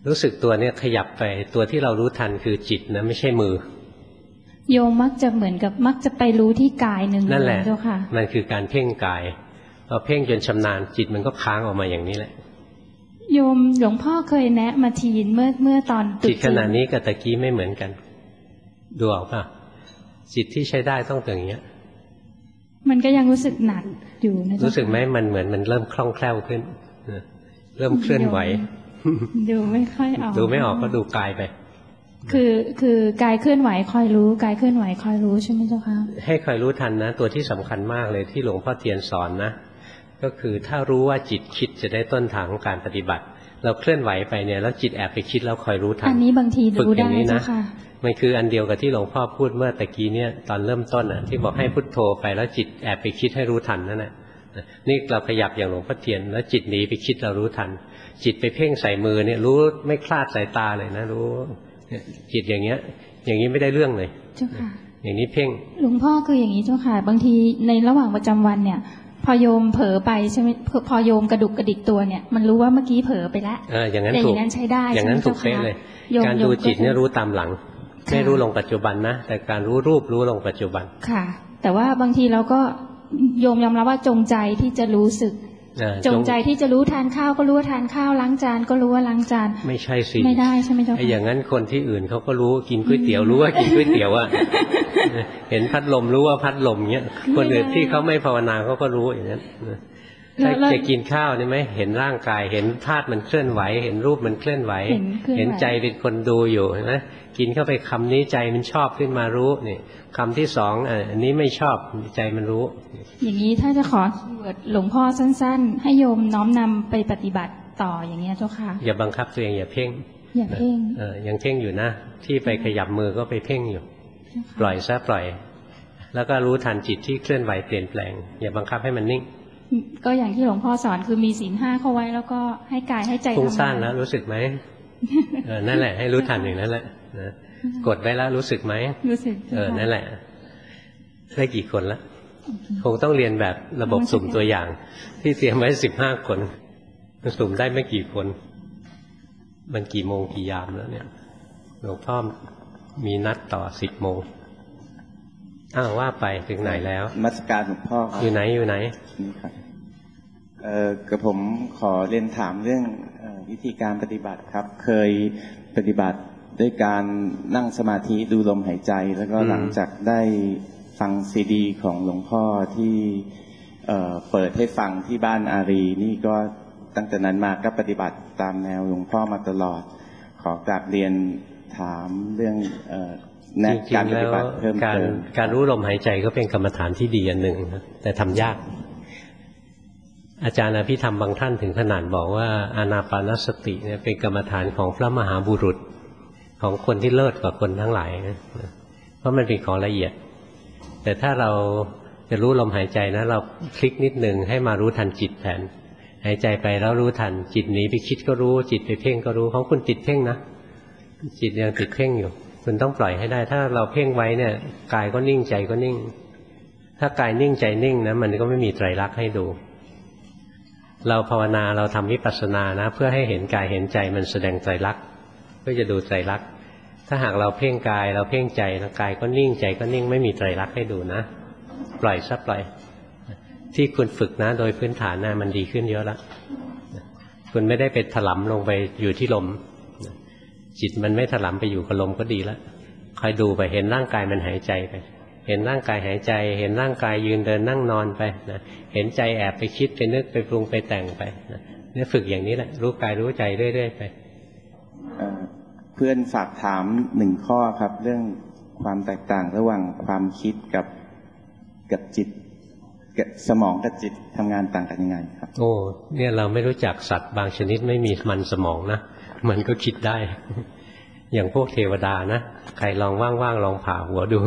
A: รู้สึกตัวเนี่ยขยับไปตัวที่เรารู้ทันคือจิตนะไม่ใช่มือ
G: โยมมักจะเหมือนกับมักจะไปรู้ที่กายหนึ่ง
A: นั่นแหละ
G: เจ้าค่ะ
A: มันคือการเพ่งกายพอเพ่งจนชำนาญจิตมันก็ค้างออกมาอย่างนี้แหละ
G: โยมหลวงพ่อเคยแนะมาทีนเมื่อเมื่อตอน
A: จิตขณะนี้กับตะกี้ไม่เหมือนกันดูออกป่ะจิตที่ใช้ได้ต้องอย่างเงี้ย
G: มันก็ยังรู้สึกหนักอยู่นะ
A: รู้สึกไหมมันเหมือนมันเริ่มคล่องแคล่วขึ้นเริ่มเคลื่อนไหว
G: ดูไม่ค่อยออก
A: ดูไม่ออกก็ดูกายไป
G: คือคือกายเคลื่อนไหวคอยรู้กายเคลื่อนไหวคอยรู้ใช่ไหมเจ้าคะ
A: ให้คอยรู้ทันนะตัวที่สำคัญมากเลยที่หลวงพ่อเทียนสอนนะก็คือถ้ารู้ว่าจิตคิดจะได้ต้นทางของการปฏิบัติเราเคลื่อนไหวไปเนี่ยแล้วจิตแอบไปคิดแล้วคอยรู้ทัน
G: อันนี้บางทีรู้ได้เจ้าค่ะ
A: มันคืออันเดียวกับที่หลวงพ่อพูดเมื่อตะกี้เนี่ยตอนเริ่มต้นอ่ะที่บอกให้พุทโธไปแล้วจิตแอบไปคิดให้รู้ทันนั่นแหละนี่เราขยับอย่างหลวงพ่อเทียนแล้วจิตหนีไปคิดเรารู้ทันจิตไปเพ่งใส่มือเนี่ยรู้ไม่คลาดสายตาเลยนะรู้จิตอย่างเงี้ยอย่างนี้ไม่ได้เรื่องเลย
G: เจ้าค่ะ
A: อย่างนี้เพ่ง
G: หลวงพ่อคืออย่างนี้เจ้าค่ะบางทีในระหว่างประจำวันเนี่ยพอโยมเผลอไปใช่ไหมพอโยมกระดุกกระดิกตัวเนี่ยมันรู้ว่าเมื่อกี้เผลอไปแล้ว
A: เอออย่างนั้นถูก
G: อย่างนั้นใช้ได้
A: อย่างนั้นถูกเป๊ะเลยการดูจิตเนี่ยรู้ตามหลังไม่รู้ลงปัจจุบันนะแต่การรู้รูปรู้ลงปัจจุบัน
G: ค่ะแต่ว่าบางทีเราก็โยมยอมรับว่าจงใจที่จะรู้สึกจงใจที่จะรู้ทานข้าวก็รู้ว่าทานข้าวล้างจานก็รู้ว่าล้างจาน
A: ไม่ใช่สิ
G: ไม่ได้ใช่ไหมเจ้าค่ะ
A: ไอ้อย่างนั้นคนที่อื่นเขาก็รู้กินก๋วยเตี๋ยวรู้ว่ากินก๋วยเตี๋ยวอ่ะเห็นพัดลมรู้ว่าพัดลมเงี้ยคนอื่นที่เขาไม่ภาวนาเขาก็รู้อย่างนั้นถ้าจะกินข้าวนี่ไหมเห็นร่างกายเห็นธาตุมันเคลื่อนไหวเห็นรูปมันเคลื่อนไหวเห็นใจเป็นคนดูอยู่เห็นไหมกินเข้าไปคำนี้ใจมันชอบขึ้นมารู้นี่คำที่สองอันนี้ไม่ชอบใจมันรู้
G: อย่างนี้ถ้าจะขอคีย์เวิร์ดหลวงพ่อสั้นๆให้โยมน้อมนำไปปฏิบัติต่ออย่างเงี้ยเจ้าค่ะ
A: อย่าบังคับตัวเองอย่าเพ่ง
G: อย่าเพ่ง
A: เออยังเพ่งอยู่นะที่ไปขยับมือก็ไปเพ่งอยู่ปล่อยซะปล่อยแล้วก็รู้ทันจิตที่เคลื่อนไหวเปลี่ยนแปลงอย่าบังคับให้มันนิ่ง
G: ก็อย่างที่หลวงพ่อสอนคือมีศีลห้าเข้าไว้แล้วก็ให้กายให้ใจ
A: ฟุ้งซ่านแล้วรู้สึกไหมเออนั่นแหละให้รู้ทันอย่างนั้นแหละนะกดไว้แล้วรู้สึกไหม
G: รู้สึก
A: เออนั่นแหละได้กี่คนละคงต้องเรียนแบบระบบสุ่มตัวอย่างที่เตรียมไว้สิบห้าคนสุ่มได้ไม่กี่คนมันกี่โมงกี่ยามแล้วเนี่ยหลวงพ่อมีนัดต่อสิบโมงอ้าวว่าไปถึงไหนแล้ว
H: นมัสการหลวงพ่อครับ
A: อยู่ไหนอยู่ไหน
H: นี่ครับเอ่อกระผมขอเรียนถามเรื่องวิธีการปฏิบัติครับเคยปฏิบัติด้วยการนั่งสมาธิดูลมหายใจแล้วก็หลังจากได้ฟังซีดีของหลวงพ่อที่เอ่อเปิดให้ฟังที่บ้านอารีนี่ก็ตั้งแต่นั้นมาก็ปฏิบัติตามแนวหลวงพ่อมาตลอดขอกราบเรียนถามเรื่องเอ่อ
A: จริงๆแล้วการการรู้ลมหายใจก็เป็นกรรมฐานที่ดีอันหนึ่งแต่ทำยากอาจารย์อภิธรรมบางท่านถึงขนาดบอกว่าอานาปานสติเนี่ยเป็นกรรมฐานของพระมหาบุรุษของคนที่เลิศกว่าคนทั้งหลายนะเพราะมันเป็นของละเอียดแต่ถ้าเราจะรู้ลมหายใจนะเราคลิกนิดหนึ่งให้มารู้ทันจิตแทนหายใจไปแล้วรู้ทันจิตหนีไปคิดก็รู้จิตไปเพ่งก็รู้ของคุณติดเพ่งนะจิตยังติดเพ่งอยู่คุณต้องปล่อยให้ได้ถ้าเราเพ่งไว้เนี่ยกายก็นิ่งใจก็นิ่งถ้ากายนิ่งใจนิ่งนะมันก็ไม่มีไตรลักษณ์ให้ดูเราภาวนาเราทำวิปัสสนานะเพื่อให้เห็นกายเห็นใจมันแสดงไตรลักษณ์เพื่อจะดูไตรลักษณ์ถ้าหากเราเพ่งกายเราเพ่งใจแล้วกายก็นิ่งใจก็นิ่งไม่มีไตรลักษณ์ให้ดูนะปล่อยซะปล่อยที่คุณฝึกนะโดยพื้นฐานนะมันดีขึ้นเยอะแล้วคุณไม่ได้ไปถลำลงไปอยู่ที่ลมจิตมันไม่ถลำไปอยู่กับลมก็ดีแล้วคอยดูไปเห็นร่างกายมันหายใจไปเห็นร่างกายหายใจเห็นร่างกายยืนเดินนั่งนอนไปนะเห็นใจแอบไปคิดไปนึกไปปรุงไปแต่งไปนะเนี่ยฝึกอย่างนี้แหละรู้กายรู้ใจเรื่อยๆไป
H: เพื่อนฝากถามหนึ่งข้อครับเรื่องความแตกต่างระหว่างความคิดกับกับจิตกับสมองกับจิตทำงานต่างกันยังไงครับ
A: โอ้เนี่ยเราไม่รู้จักสัตว์บางชนิดไม่มีมันสมองนะมันก็คิดได้อย่างพวกเทวดานะใครลองว่างๆลองผ่าหัวดู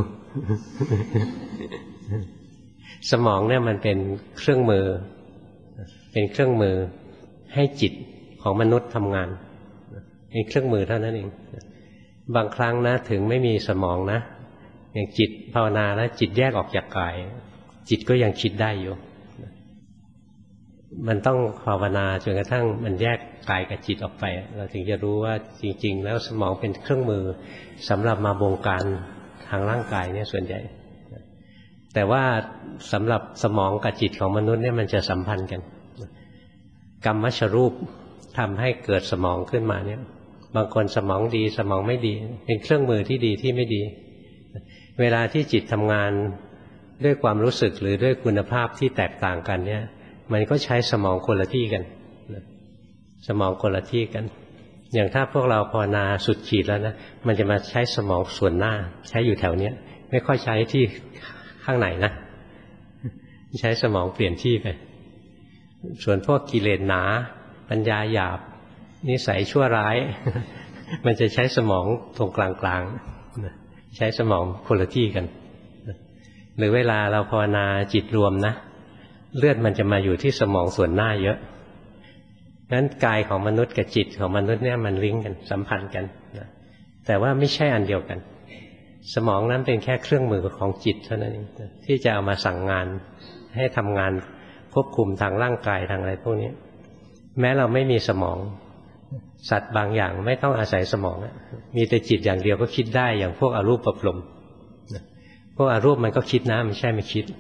A: สมองเนี่ยมันเป็นเครื่องมือเป็นเครื่องมือให้จิตของมนุษย์ทำงานเป็นเครื่องมือเท่านั้นเองบางครั้งนะถึงไม่มีสมองนะอย่างจิตภาวนาแล้วจิตแยกออกจากกายจิตก็ยังคิดได้อยู่มันต้องภาวนาจนกระทั่งมันแยกกายกับจิตออกไปเราถึงจะรู้ว่าจริงๆแล้วสมองเป็นเครื่องมือสำหรับมาบงการทางร่างกายเนี่ยส่วนใหญ่แต่ว่าสำหรับสมองกับจิตของมนุษย์เนี่ยมันจะสัมพันธ์กันกรรมชรูปทำให้เกิดสมองขึ้นมาเนี่ยบางคนสมองดีสมองไม่ดีเป็นเครื่องมือที่ดีที่ไม่ดีเวลาที่จิตทำงานด้วยความรู้สึกหรือด้วยคุณภาพที่แตกต่างกันเนี่ยมันก็ใช้สมองคนละที่กันสมองคนละที่กันอย่างถ้าพวกเราภาวนาสุดขีดแล้วนะมันจะมาใช้สมองส่วนหน้าใช้อยู่แถวเนี้ยไม่ค่อยใช้ที่ข้างไหนนะใช้สมองเปลี่ยนที่ไปส่วนพวกกิเลสหนาปัญญาหยาบนิสัยชั่วร้ายมันจะใช้สมองตรงกลางๆใช้สมองคนละที่กันหรือเวลาเราภาวนาจิตรวมนะเลือดมันจะมาอยู่ที่สมองส่วนหน้าเยอะงั้นกายของมนุษย์กับจิตของมนุษย์เนี่ยมันลิงก์กันสัมพันธ์กันนะแต่ว่าไม่ใช่อันเดียวกันสมองนั้นเป็นแค่เครื่องมือของจิตเท่านั้นเองที่จะเอามาสั่งงานให้ทำงานควบคุมทางร่างกายทางอะไรพวกนี้แม้เราไม่มีสมองสัตว์บางอย่างไม่ต้องอาศัยสมองมีแต่จิตอย่างเดียวก็คิดได้อย่างพวกอรูปปรมพวกอรูปมันก็คิดนะไม่ใช่ไม่คิด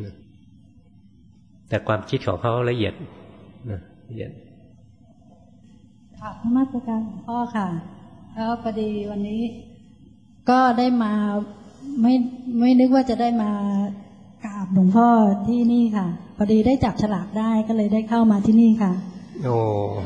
A: แต่ความคิดของเขาละเอียดละเอียด
I: ค่ะพระมาตรการหลวงพ่อค่ะแล้วพอดีวันนี้ก็ได้มาไม่ไม่นึกว่าจะได้มากราบหลวงพ่อที่นี่ค่ะพอดีได้จับฉลากได้ก็เลยได้เข้ามาที่นี่ค่ะ
A: โอ้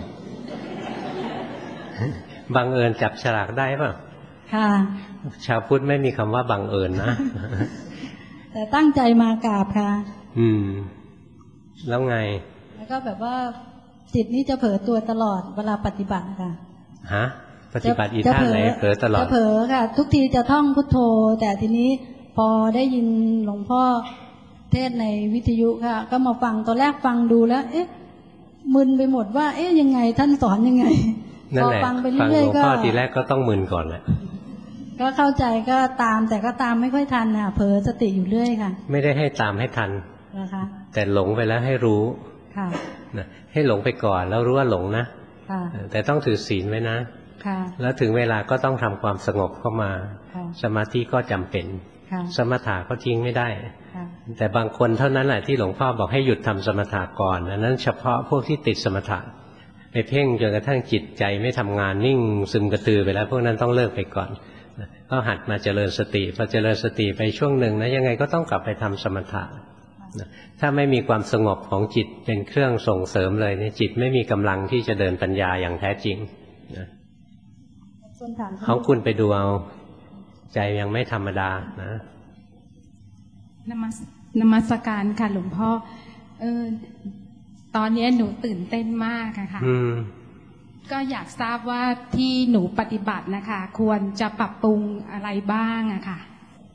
A: บังเอิญจับฉลากได้ป่ะ
I: ค่ะ
A: ชาวพุทธไม่มีคำว่าบังเอิญนะ
I: แต่ตั้งใจมากราบค่ะ
A: อืมแล้วไง
I: แล้วก็แบบว่าจิตนี้จะเผลอตัวตลอดเวลาปฏิบัติค่ะ
A: ฮะปฏิบัติอีท่าไหนเผลอตลอด
I: จะเผลอค่ะทุกทีจะท่องพุทโธแต่ทีนี้พอได้ยินหลวงพ่อเทศในวิทยุค่ะก็มาฟังตอนแรกฟังดูแล้วเอ๊ะมึนไปหมดว่าเอ๊ะยังไงท่านสอนยังไง
A: พอฟังไปเรื่อยๆก็ฟังหลวงพ่อทีแรกก็ต้องมึนก่อนแหละ
I: ก็เข้าใจก็ตามแต่ก็ตามไม่ค่อยทันน่ะเผลอสติอยู่เรื่อยค่ะ
A: ไม่ได้ให้ตามให้ทัน
I: นะคะ
A: แต่หลงไปแล้วให้รู้
I: ค่ะ
A: นะให้หลงไปก่อนแล้วรู้ว่าหลงนะ
I: ค่ะ
A: แต่ต้องถือศีลไว้นะ
I: ค่ะ
A: แล้วถึงเวลาก็ต้องทำความสงบเข้ามาสมาธิก็จำเป็นสมถะก็ทิ้งไม่ได้แต่บางคนเท่านั้นแหละที่หลวงพ่อบอกให้หยุดทำสมถะก่อนอันนั้นเฉพาะพวกที่ติดสมถะไปเพ่งจนกระทั่งจิตใจไม่ทำงานนิ่งซึมกระตือไปแล้วพวกนั้นต้องเลิกไปก่อนก็หัดมาเจริญสติพอเจริญสติไปช่วงหนึ่งนะยังไงก็ต้องกลับไปทำสมถะถ้าไม่มีความสงบของจิตเป็นเครื่องส่งเสริมเลยเนี่ยจิตไม่มีกำลังที่จะเดินปัญญาอย่างแท้จริงนะของคุณไปดูเอาใจยังไม่ธรรมดานะ
J: นมัสนมัสการค่ะหลวงพ่อเออตอนนี้หนูตื่นเต้นมากค่ะก็อยากทราบว่าที่หนูปฏิบัตินะคะควรจะปรับปรุงอะไรบ้างอะค่ะ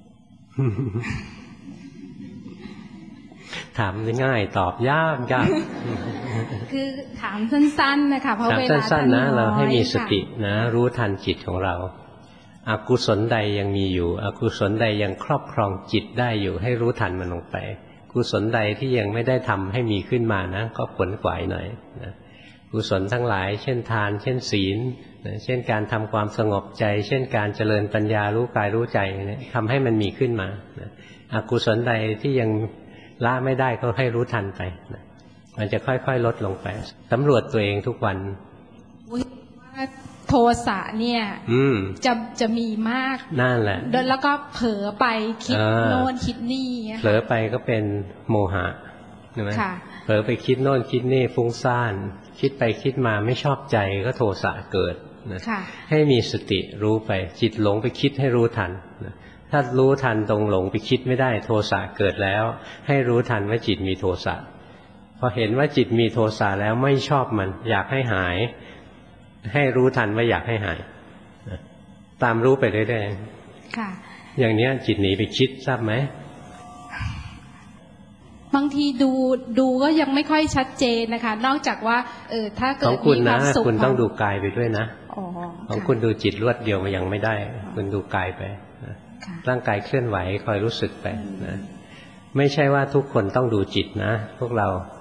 A: ถามง่ายตอบยากยาก
J: คือถามสั้นๆนะคะเพราะเวลา
A: สั้นๆนะเราให้มีสตินะรู้ทันจิตของเราอกุศลใดยังมีอยู่อกุศลใดยังครอบครองจิตได้อยู่ให้รู้ทันมันลงไปกุศลใดที่ยังไม่ได้ทำให้มีขึ้นมานะก็ขวนขวายหน่อยนะกุศลทั้งหลายเช่นทานเช่นศีลเช่นการทำความสงบใจเช่นการเจริญปัญญารู้กายรู้ใจเนี่ยทำให้มันมีขึ้นมาอกุศลใดที่ยังละไม่ได้ก็ให้รู้ทันไปมันจะค่อยๆลดลงไปสำรวจตัวเองทุกวัน
J: โทสะเนี่ยจะจะมีมาก
A: นั่นแหละ
J: แล้วก็เผลอไปคิดโน่นคิดนี่
A: เผลอไปก็เป็นโมหะใช่ไหมเผลอไปคิดโน่นคิดนี่ฟุ้งซ่านคิดไปคิดมาไม่ชอบใจก็โทสะเกิดนะให้มีสติรู้ไปจิตหลงไปคิดให้รู้ทันนะถ้ารู้ทันตรงหลงไปคิดไม่ได้โทสะเกิดแล้วให้รู้ทันว่าจิตมีโทสะพอเห็นว่าจิตมีโทสะแล้วไม่ชอบมันอยากให้หายให้รู้ทันว่าอยากให้หายตามรู้ไปเรื่อยๆค่ะอย่างนี้จิตหนีไปคิดทราบไหม
J: บางทีดูดูก็ยังไม่ค่อยชัดเจนนะคะนอกจากว่าเออถ้าเกิด
A: มีความสุขของคุณนะคุณต้องดูกายไปด้วยนะของคุณดูจิตรวดเดียวมันยังไม่ได้คุณดูกายไปร่างกายเคลื่อนไหวคอยรู้สึกไปนะไม่ใช่ว่าทุกคนต้องดูจิตนะพวกเรา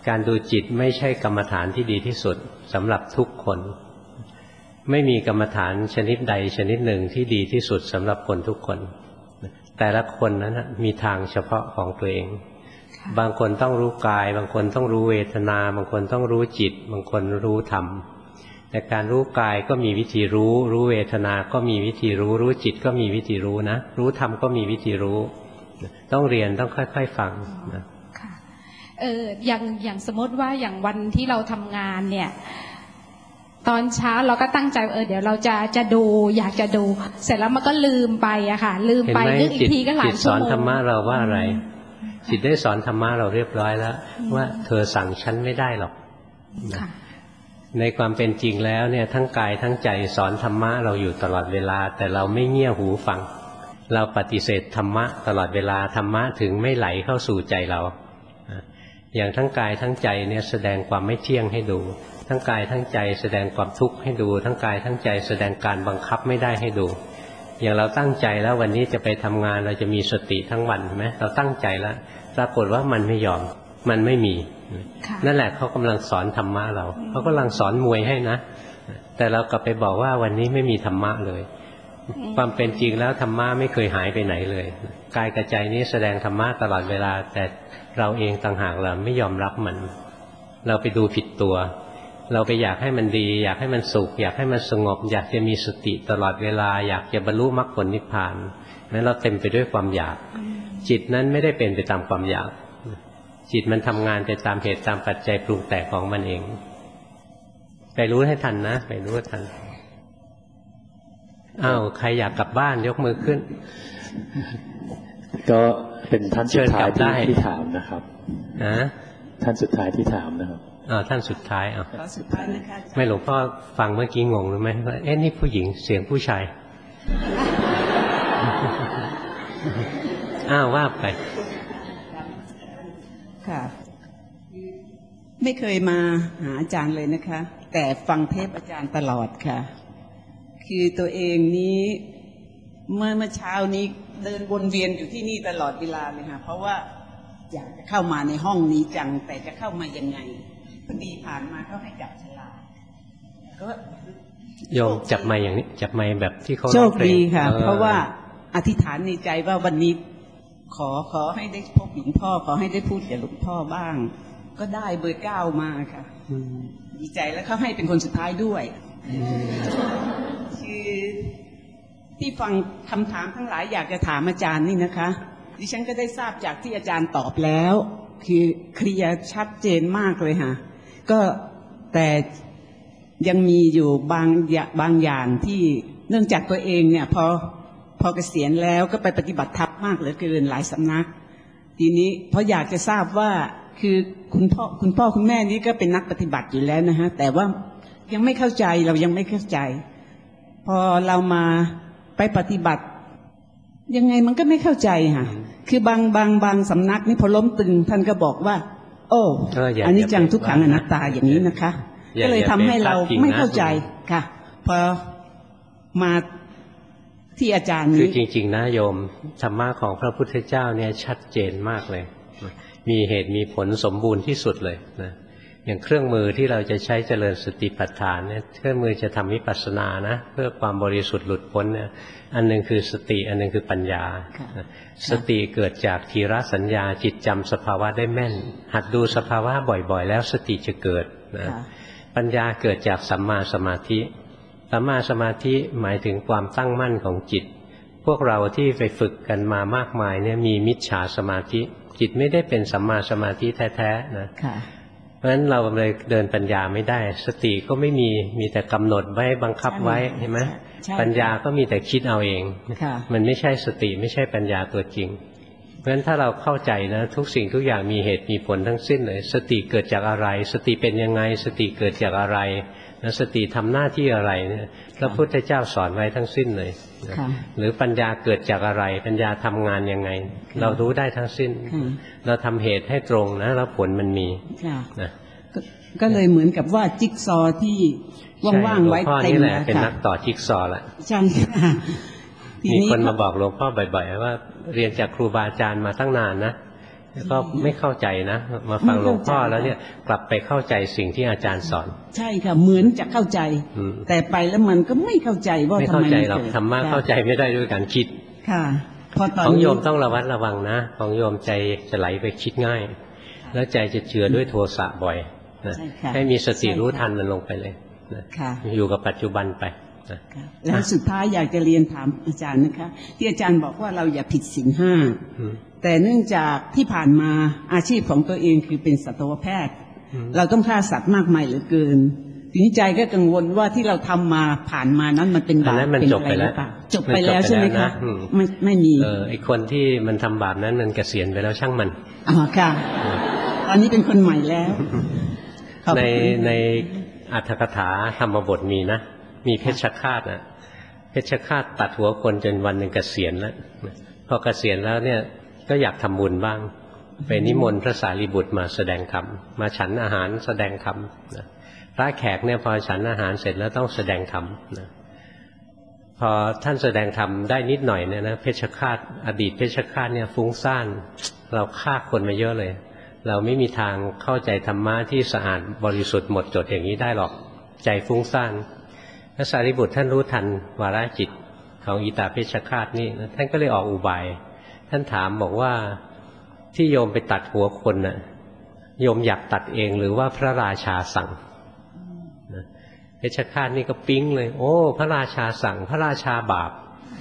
A: การดูจิตไม่ใช่กรรมฐานที่ดีที่สุดสำหรับทุกคนไม่มีกรรมฐานชนิดใดชนิดหนึ่งที่ดีที่สุดสำหรับคนทุกคนแต่ละคนนั้นมีทางเฉพาะของตัวเองบางคนต้องรู้กายบางคนต้องรู้เวทนาบางคนต้องรู้จิตบางคนรู้ธรรมแต่การรู้กายก็มีวิธีรู้รู้เวทนาก็มีวิธีรู้รู้จิตก็มีวิธีรู้นะรู้ธรรมก็มีวิธีรู้ต้องเรียนต้องค่อยๆฟังนะ
J: ค่ะเอออย่างอย่างสมมติว่าอย่างวันที่เราทำงานเนี่ยตอนเช้าเราก็ตั้งใจเออเดี๋ยวเราจะจะดูอยากจะดูเสร็จแล้วมันก็ลืมไปอะค่ะลืมไปนึกอีกทีก็หลายชั่วโมงจิตสอนธรรมะเราว่าอะไรจิตได้สอนธรรมะเราเรียบร้อยแล้วว่าเธอสั่งฉันไม่ได้หรอกในความเป็นจริงแล้วเนี่ยทั้งกายทั้งใจสอนธรรมะเราอยู่ตลอดเวลาแต่เราไม่เงี่ยหูฟังเราปฏิเสธธรรมะตลอดเวลาธรรมะถึงไม่ไหลเข้าสู่ใจเราอย่างทั้งกายทั้งใจเนี่ยแสดงความไม่เที่ยงให้ดูทั้งกายทั้งใจแสดงความทุกข์ให้ดูทั้งกายทั้งใจแสดงการบังคับไม่ได้ให้ดูอย่างเราตั้งใจแล้ววันนี้จะไปทำงานเราจะมีสติทั้งวันใช่ไหมเราตั้งใจแล้วปรากฏว่ามันไม่ยอมมันไม่มีนั่นแหละเขากำลังสอนธรรมะเราเขากำลังสอนมวยให้นะแต่เรากลับไปบอกว่าวันนี้ไม่มีธรรมะเลยความเป็นจริงแล้วธรรมะไม่เคยหายไปไหนเลยกายกับใจนี้แสดงธรรมะตลอดเวลาแต่เราเองต่างหากเราไม่ยอมรับมันเราไปดูผิดตัวเราไปอยากให้มันดีอยากให้มันสุขอยากให้มันสงบอยากจะมีสติตลอดเวลาอยากจะบรรลุมรรคผลนิพพานนั้นเราเต็มไปด้วยความอยากจิตนั้นไม่ได้เป็นไปตามความอยากจิตมันทำงานไปตามเหตุตามปัจจัยปรุงแต่งของมันเองไปรู้ให้ทันนะไปรู้ให้ทันอ้าวใครอยากกลับบ้านยกมือขึ้น
B: ก็เป็นท่านสุดท้ายที่ที่ถามนะครับ
A: นะ
B: ท่านสุดท้ายที่ถามนะครับ
A: อ่าท่านสุดท้ายอ่ะ
F: สุดท้ายนะคะ
A: ไม่หลวงพ่อฟังเมื่อกี้งงหรือไม่ว่าเอ๊ะนี่ผู้หญิงเสียงผู้ชายอ้าวว่าไป
K: ค่ะไม่เคยมาหาอาจารย์เลยนะคะแต่ฟังเทปอาจารย์ตลอดค่ะคือตัวเองนี้เมื่อเมื่อเช้านี้เดินวนเวียนอยู่ที่นี่ตลอดเวลาเลยค่ะเพราะว่าอยากจะเข้ามาในห้องนี้จังแต่จะเข้ามายังไงพอดีผ่านมาเขาให้จับฉลากก็
A: โยมจับไม้อย่างนี้จับไม้แบบที่เขา
K: โชคดีค่ะเพราะว่าอธิษฐานในใจว่าวันนี้ขอขอให้ได้พบหลวงพ่อขอให้ได้พูดกับหลวงพ่อบ้างก็ได้เบอร์เก้ามาค่ะดีใจแล้วเขาให้เป็นคนสุดท้ายด้วยคือที่ฟังคำถามทั้งหลายอยากจะถามอาจารย์นี่นะคะดิฉันก็ได้ทราบจากที่อาจารย์ตอบแล้วคือเคลียร์ชัดเจนมากเลยค่ะก็แต่ยังมีอยู่บางบางอย่างที่เนื่องจากตัวเองเนี่ยพอพอเกษียณแล้วก็ไปปฏิบัติธรรมมากเหลือเกินหลายสำนักทีนี้เพราะอยากจะทราบว่าคือคุณพ่อคุณพ่อคุณแม่นี้ก็เป็นนักปฏิบัติอยู่แล้วนะฮะแต่ว่ายังไม่เข้าใจเรายังไม่เข้าใจพอเรามาไปปฏิบัติยังไงมันก็ไม่เข้าใจค่ะคือบางบางบางสำนักนี่พอล้มตึงท่านก็บอกว่าโอ้อันนี้จังทุกขังอนัตตาอย่างนี้นะคะก็เลยทำให้เราไม่เข้าใจค่ะพอมาที่อาจารย์นี้
A: คือจริงๆนะโยมธรรมะของพระพุทธเจ้าเนี่ยชัดเจนมากเลยมีเหตุมีผลสมบูรณ์ที่สุดเลยนะอย่างเครื่องมือที่เราจะใช้เจริญสติปัฏฐานเนี่ยเครื่องมือจะทำวิปัสสนานะเพื่อความบริสุทธิ์หลุดพ้นเนี่ยอันนึงคือสติอันนึงคือปัญญาสติเกิดจากทีระสัญญาจิตจำสภาวะได้แม่นหัดดูสภาวะบ่อยๆแล้วสติจะเกิดนะปัญญาเกิดจากสัมมาสมาธิสัมมาสมาธิหมายถึงความตั้งมั่นของจิตพวกเราที่ไปฝึกกันมามากมายเนี่ยมีมิจฉาสมาธิจิตไม่ได้เป็นสัมมาสมาธิแท้ๆนะเพราะฉะนั้นเราเลยเดินปัญญาไม่ได้สติก็ไม่มีมีแต่กำหนดไว้บังคับไว้เห็นไหมปัญญาก็มีแต่คิดเอาเองมันไม่ใช่สติไม่ใช่ปัญญาตัวจริงเพราะฉะนั้นถ้าเราเข้าใจนะทุกสิ่งทุกอย่างมีเหตุมีผลทั้งสิ้นเลยสติเกิดจากอะไรสติเป็นยังไงสติเกิดจากอะไรแล้วสติทำหน้าที่อะไรเนี่ยพระพุทธเจ้าสอนไว้ทั้งสิ้นเลยหรือปัญญาเกิดจากอะไรปัญญาทำงานยังไงเรารู้ได้ทั้งสิ้นเราทำเหตุให้ตรงนะแล้วผลมันมีนะ
K: ก็เลยเหมือนกับว่าจิ๊กซอที่ว่างๆไว้เต็ม
A: แล้วเป็นนักต่อจิ๊กซอละ
K: ใช่ค่ะ
A: มีคนมาบอกหลวงพ่อบ่อยๆว่าเรียนจากครูบาอาจารย์มาตั้งนานนะแล้วก็ไม่เข้าใจนะมาฟังหลวงพ่อแล้วเนี่ยกลับไปเข้าใจสิ่งที่อาจารย์สอน
K: ใช่ค่ะเหมือนจะเข้าใจแต่ไปแล้วมันก็ไม่เข้าใจว่าทำไมไม่
A: เข้าใจหรอกธรรมะเข้าใจไม่ได้ด้วยการคิด
K: ค่ะพอตอน
A: ของโยมต้องระวัดระวังนะของโยมใจจะไหลไปคิดง่ายแล้วใจจะเจือด้วยโทสะบ่อยนะให้มีสติรู้ทันมันลงไปเลยนะอยู่กับปัจจุบันไปนะ
K: แล้วสุดท้ายอยากจะเรียนถามอาจารย์นะคะที่อาจารย์บอกว่าเราอย่าผิดศีลห้าแต่เนื่องจากที่ผ่านมาอาชีพของตัวเองคือเป็นสัตวแพทย์เราต้องฆ่าสัตว์มากมายเหลือเกินทีนี้ใจก็กังวลว่าที่เราทำมาผ่านมานั้นมันเป็นบาป
A: เป็นอะไรหรือเปล่า
K: จบไปแล้วใช่ไหมคะไม่ไม่มี
A: เออไอคนที่มันทำบาปนั้นมันเกษียณไปแล้วช่างมัน
K: อ๋อค่ะตอนนี้เป็นคนใหม่แล้ว
A: ในในอรรถกถาธรรมบทมีนะมีเพชฌฆาตนะเพชฌฆาตตัดหัวคนจนวันหนึ่งเกษียณแล้วพอเกษียณแล้วเนี่ยก็อยากทำบุญบ้างไปนิมนต์พระสารีบุตรมาแสดงธรรมมาฉันอาหารแสดงธรรมพระแขกเนี่ยพอฉันอาหารเสร็จแล้วต้องแสดงธรรมนะพอท่านแสดงธรรมได้นิดหน่อยเนี่ยนะเพชฌฆาตอดีตเพชฌฆาตเนี่ยฟุ้งซ่านเราฆ่าคนมาเยอะเลยเราไม่มีทางเข้าใจธรรมะที่สะอาดบริสุทธิ์หมดจดอย่างนี้ได้หรอกใจฟุ้งซ่านพระสารีบุตรท่านรู้ทันวาระจิตของอิตาเพชฌฆาตนี่ท่านก็เลยออกอุบายท่านถามบอกว่าที่โยมไปตัดหัวคนน่ะโยมอยากตัดเองหรือว่าพระราชาสั่งเพชฌฆาตนี่ก็ปิ๊งเลยโอ้พระราชาสั่งพระราชาบาป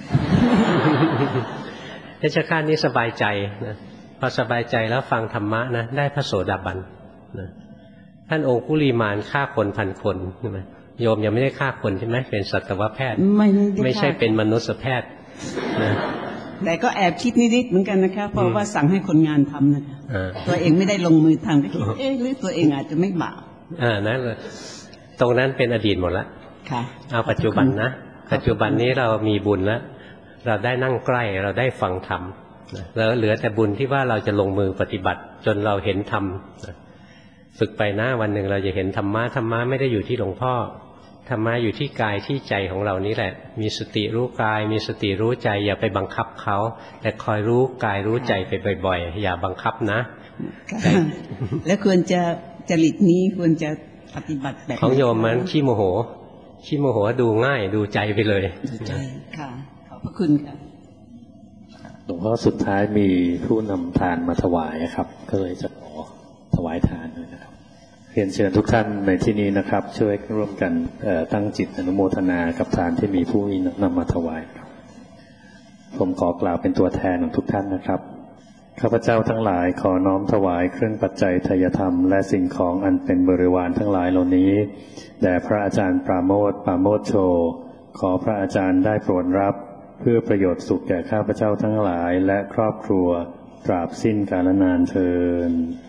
A: เพชฌฆาตนี่สบายใจนะพอสบายใจแล้วฟังธรรมะนะได้พระโสดาบันนะท่านองคุลีมานฆ่าคนพันคนใช่ไหมโยมยังไม่ได้ฆ่าคนใช่ไหมเป็นสัตวแพทย์ไม่ไม่ใช่เป็นมนุษยแพทย์นะ
K: แต่ก็แอบคิดนิดๆเหมือนกันนะคะเพราะว่าสั่งให้คนงานทำนะคะตัวเองไม่ได้ลงมือทำก็คิดเอ๊ะหรือตัวเองอาจจะไม่บาป
A: อ่านั่นเลยตรงนั้นเป็นอดีตหมดแล้ว
K: ค่ะ
A: เอาปัจจุบันนะปัจจุบันนี้เรามีบุญแล้วเราได้นั่งใกล้เราได้ฟังธรรมแล้วเหลือแต่บุญที่ว่าเราจะลงมือปฏิบัติจนเราเห็นธรรมฝึกไปนะวันหนึ่งเราจะเห็นธรรมะธรรมะไม่ได้อยู่ที่หลวงพ่อธรรมะอยู่ที่กายที่ใจของเรานี้แหละมีสติรู้กายมีสติรู้ใจอย่าไปบังคับเขาแต่คอยรู้กายรู้ใจไปบ่อยๆอย่าบังคับนะ
K: แล้วควรจะจริตนี้ควรจะปฏิบัติแบบ
A: ของโยมมันขี้โมโหขี้โมโหดูง่ายดูใจไปเลย
K: ดูใจค่ะขอบพระคุณค่ะ
B: หลวงพ่อสุดท้ายมีผู้นำทานมาถวายครับก็เลยจะขอถวายทานด้วยนะครับเรียนเชิญทุกท่านในที่นี้นะครับช่วยร่วมกันตั้งจิตอนุโมทนากับทานที่มีผู้นำมาถวายผมขอกล่าวเป็นตัวแทนของทุกท่านนะครับข้าพเจ้าทั้งหลายขอน้อมถวายเครื่องปัจจัยทายธรรมและสิ่งของอันเป็นบริวารทั้งหลายเหล่านี้แด่พระอาจารย์ปราโมทย์ปราโมทโชขอพระอาจารย์ได้โปรดรับเพื่อประโยชน์สุขแก่ข้าพเจ้าทั้งหลายและครอบครัวตราบสิ้นกาลนานเทอญ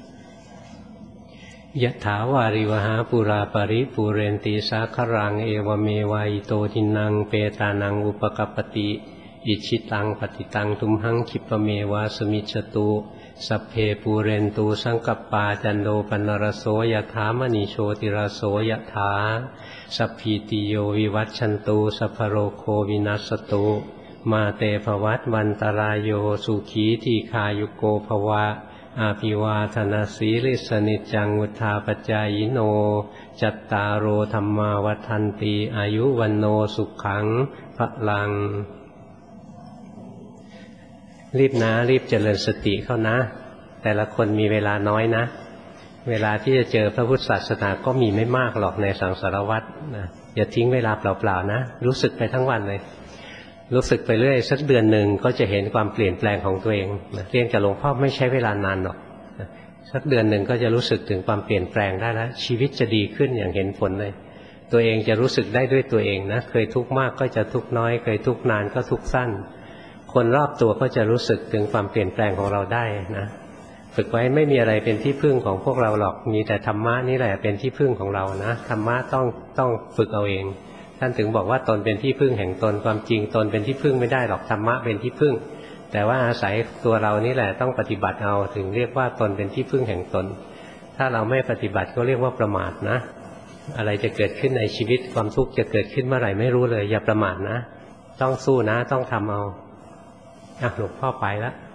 A: ยะถาวาริวหาปุราปริปุเรนติสาครังเอวเมวายโตทินังเปตานังอุปกัปปติอิชิตังปฏิตังทุมหังคิปเมวาสมิจตุสัพเพปูเรนตูสังกัปปาจันโดปนรโสยถามณีโชติรโสยถาสัพพิติโยวิวัชชันตุสัพพโรโควินัสตุมาเตภวัตวันตรายโยสุขีทีคายุโกภวะอาภิวาทนาสีลิสนิจังวุธาปจายโนจัตตารโอธรรมาวัฏันติอายุวันโนสุขังพลังรีบนะรีบเจริญสติเข้านะแต่ละคนมีเวลาน้อยนะเวลาที่จะเจอพระพุทธศาสนาก็มีไม่มากหรอกในสังสารวัฏนะอย่าทิ้งเวลาเปล่าๆนะรู้สึกไปทั้งวันเลยรู้สึกไปเรื่อยสักเดือนหนึ่งก็จะเห็นความเปลี่ยนแปลงของตัวเองนะเรียนกับหลวงพ่อไม่ใช้เวลานานหรอกนะสักเดือนหนึ่งก็จะรู้สึกถึงความเปลี่ยนแปลงได้แล้วชีวิตจะดีขึ้นอย่างเห็นผลเลยตัวเองจะรู้สึกได้ด้วยตัวเองนะเคยทุกข์มากก็จะทุกข์น้อยเคยทุกข์นานก็ทุกข์สั้นคนรอบตัวก็จะรู้สึกถึงความเปลี่ยนแปลงของเราได้นะฝึกไว้ไม่มีอะไรเป็นที่พึ่งของพวกเราหรอกมีแต่ธรรมะนี่แหละเป็นที่พึ่งของเรานะธรรมะต้องต้องฝึกเอาเองท่านถึงบอกว่าตนเป็นที่พึ่งแห่งตนความจริงตนเป็นที่พึ่งไม่ได้หรอกธรรมะเป็นที่พึ่งแต่ว่าอาศัยตัวเรานี่แหละต้องปฏิบัติเอาถึงเรียกว่าตนเป็นที่พึ่งแห่งตนถ้าเราไม่ปฏิบัติก็เรียกว่าประมาทนะอะไรจะเกิดขึ้นในชีวิตความทุกข์จะเกิดขึ้นเมื่อไหร่ไม่รู้เลยอย่าประมาทนะต้องสู้นะต้องทำเอาอ่ะหลวงพ่อไปแล้ว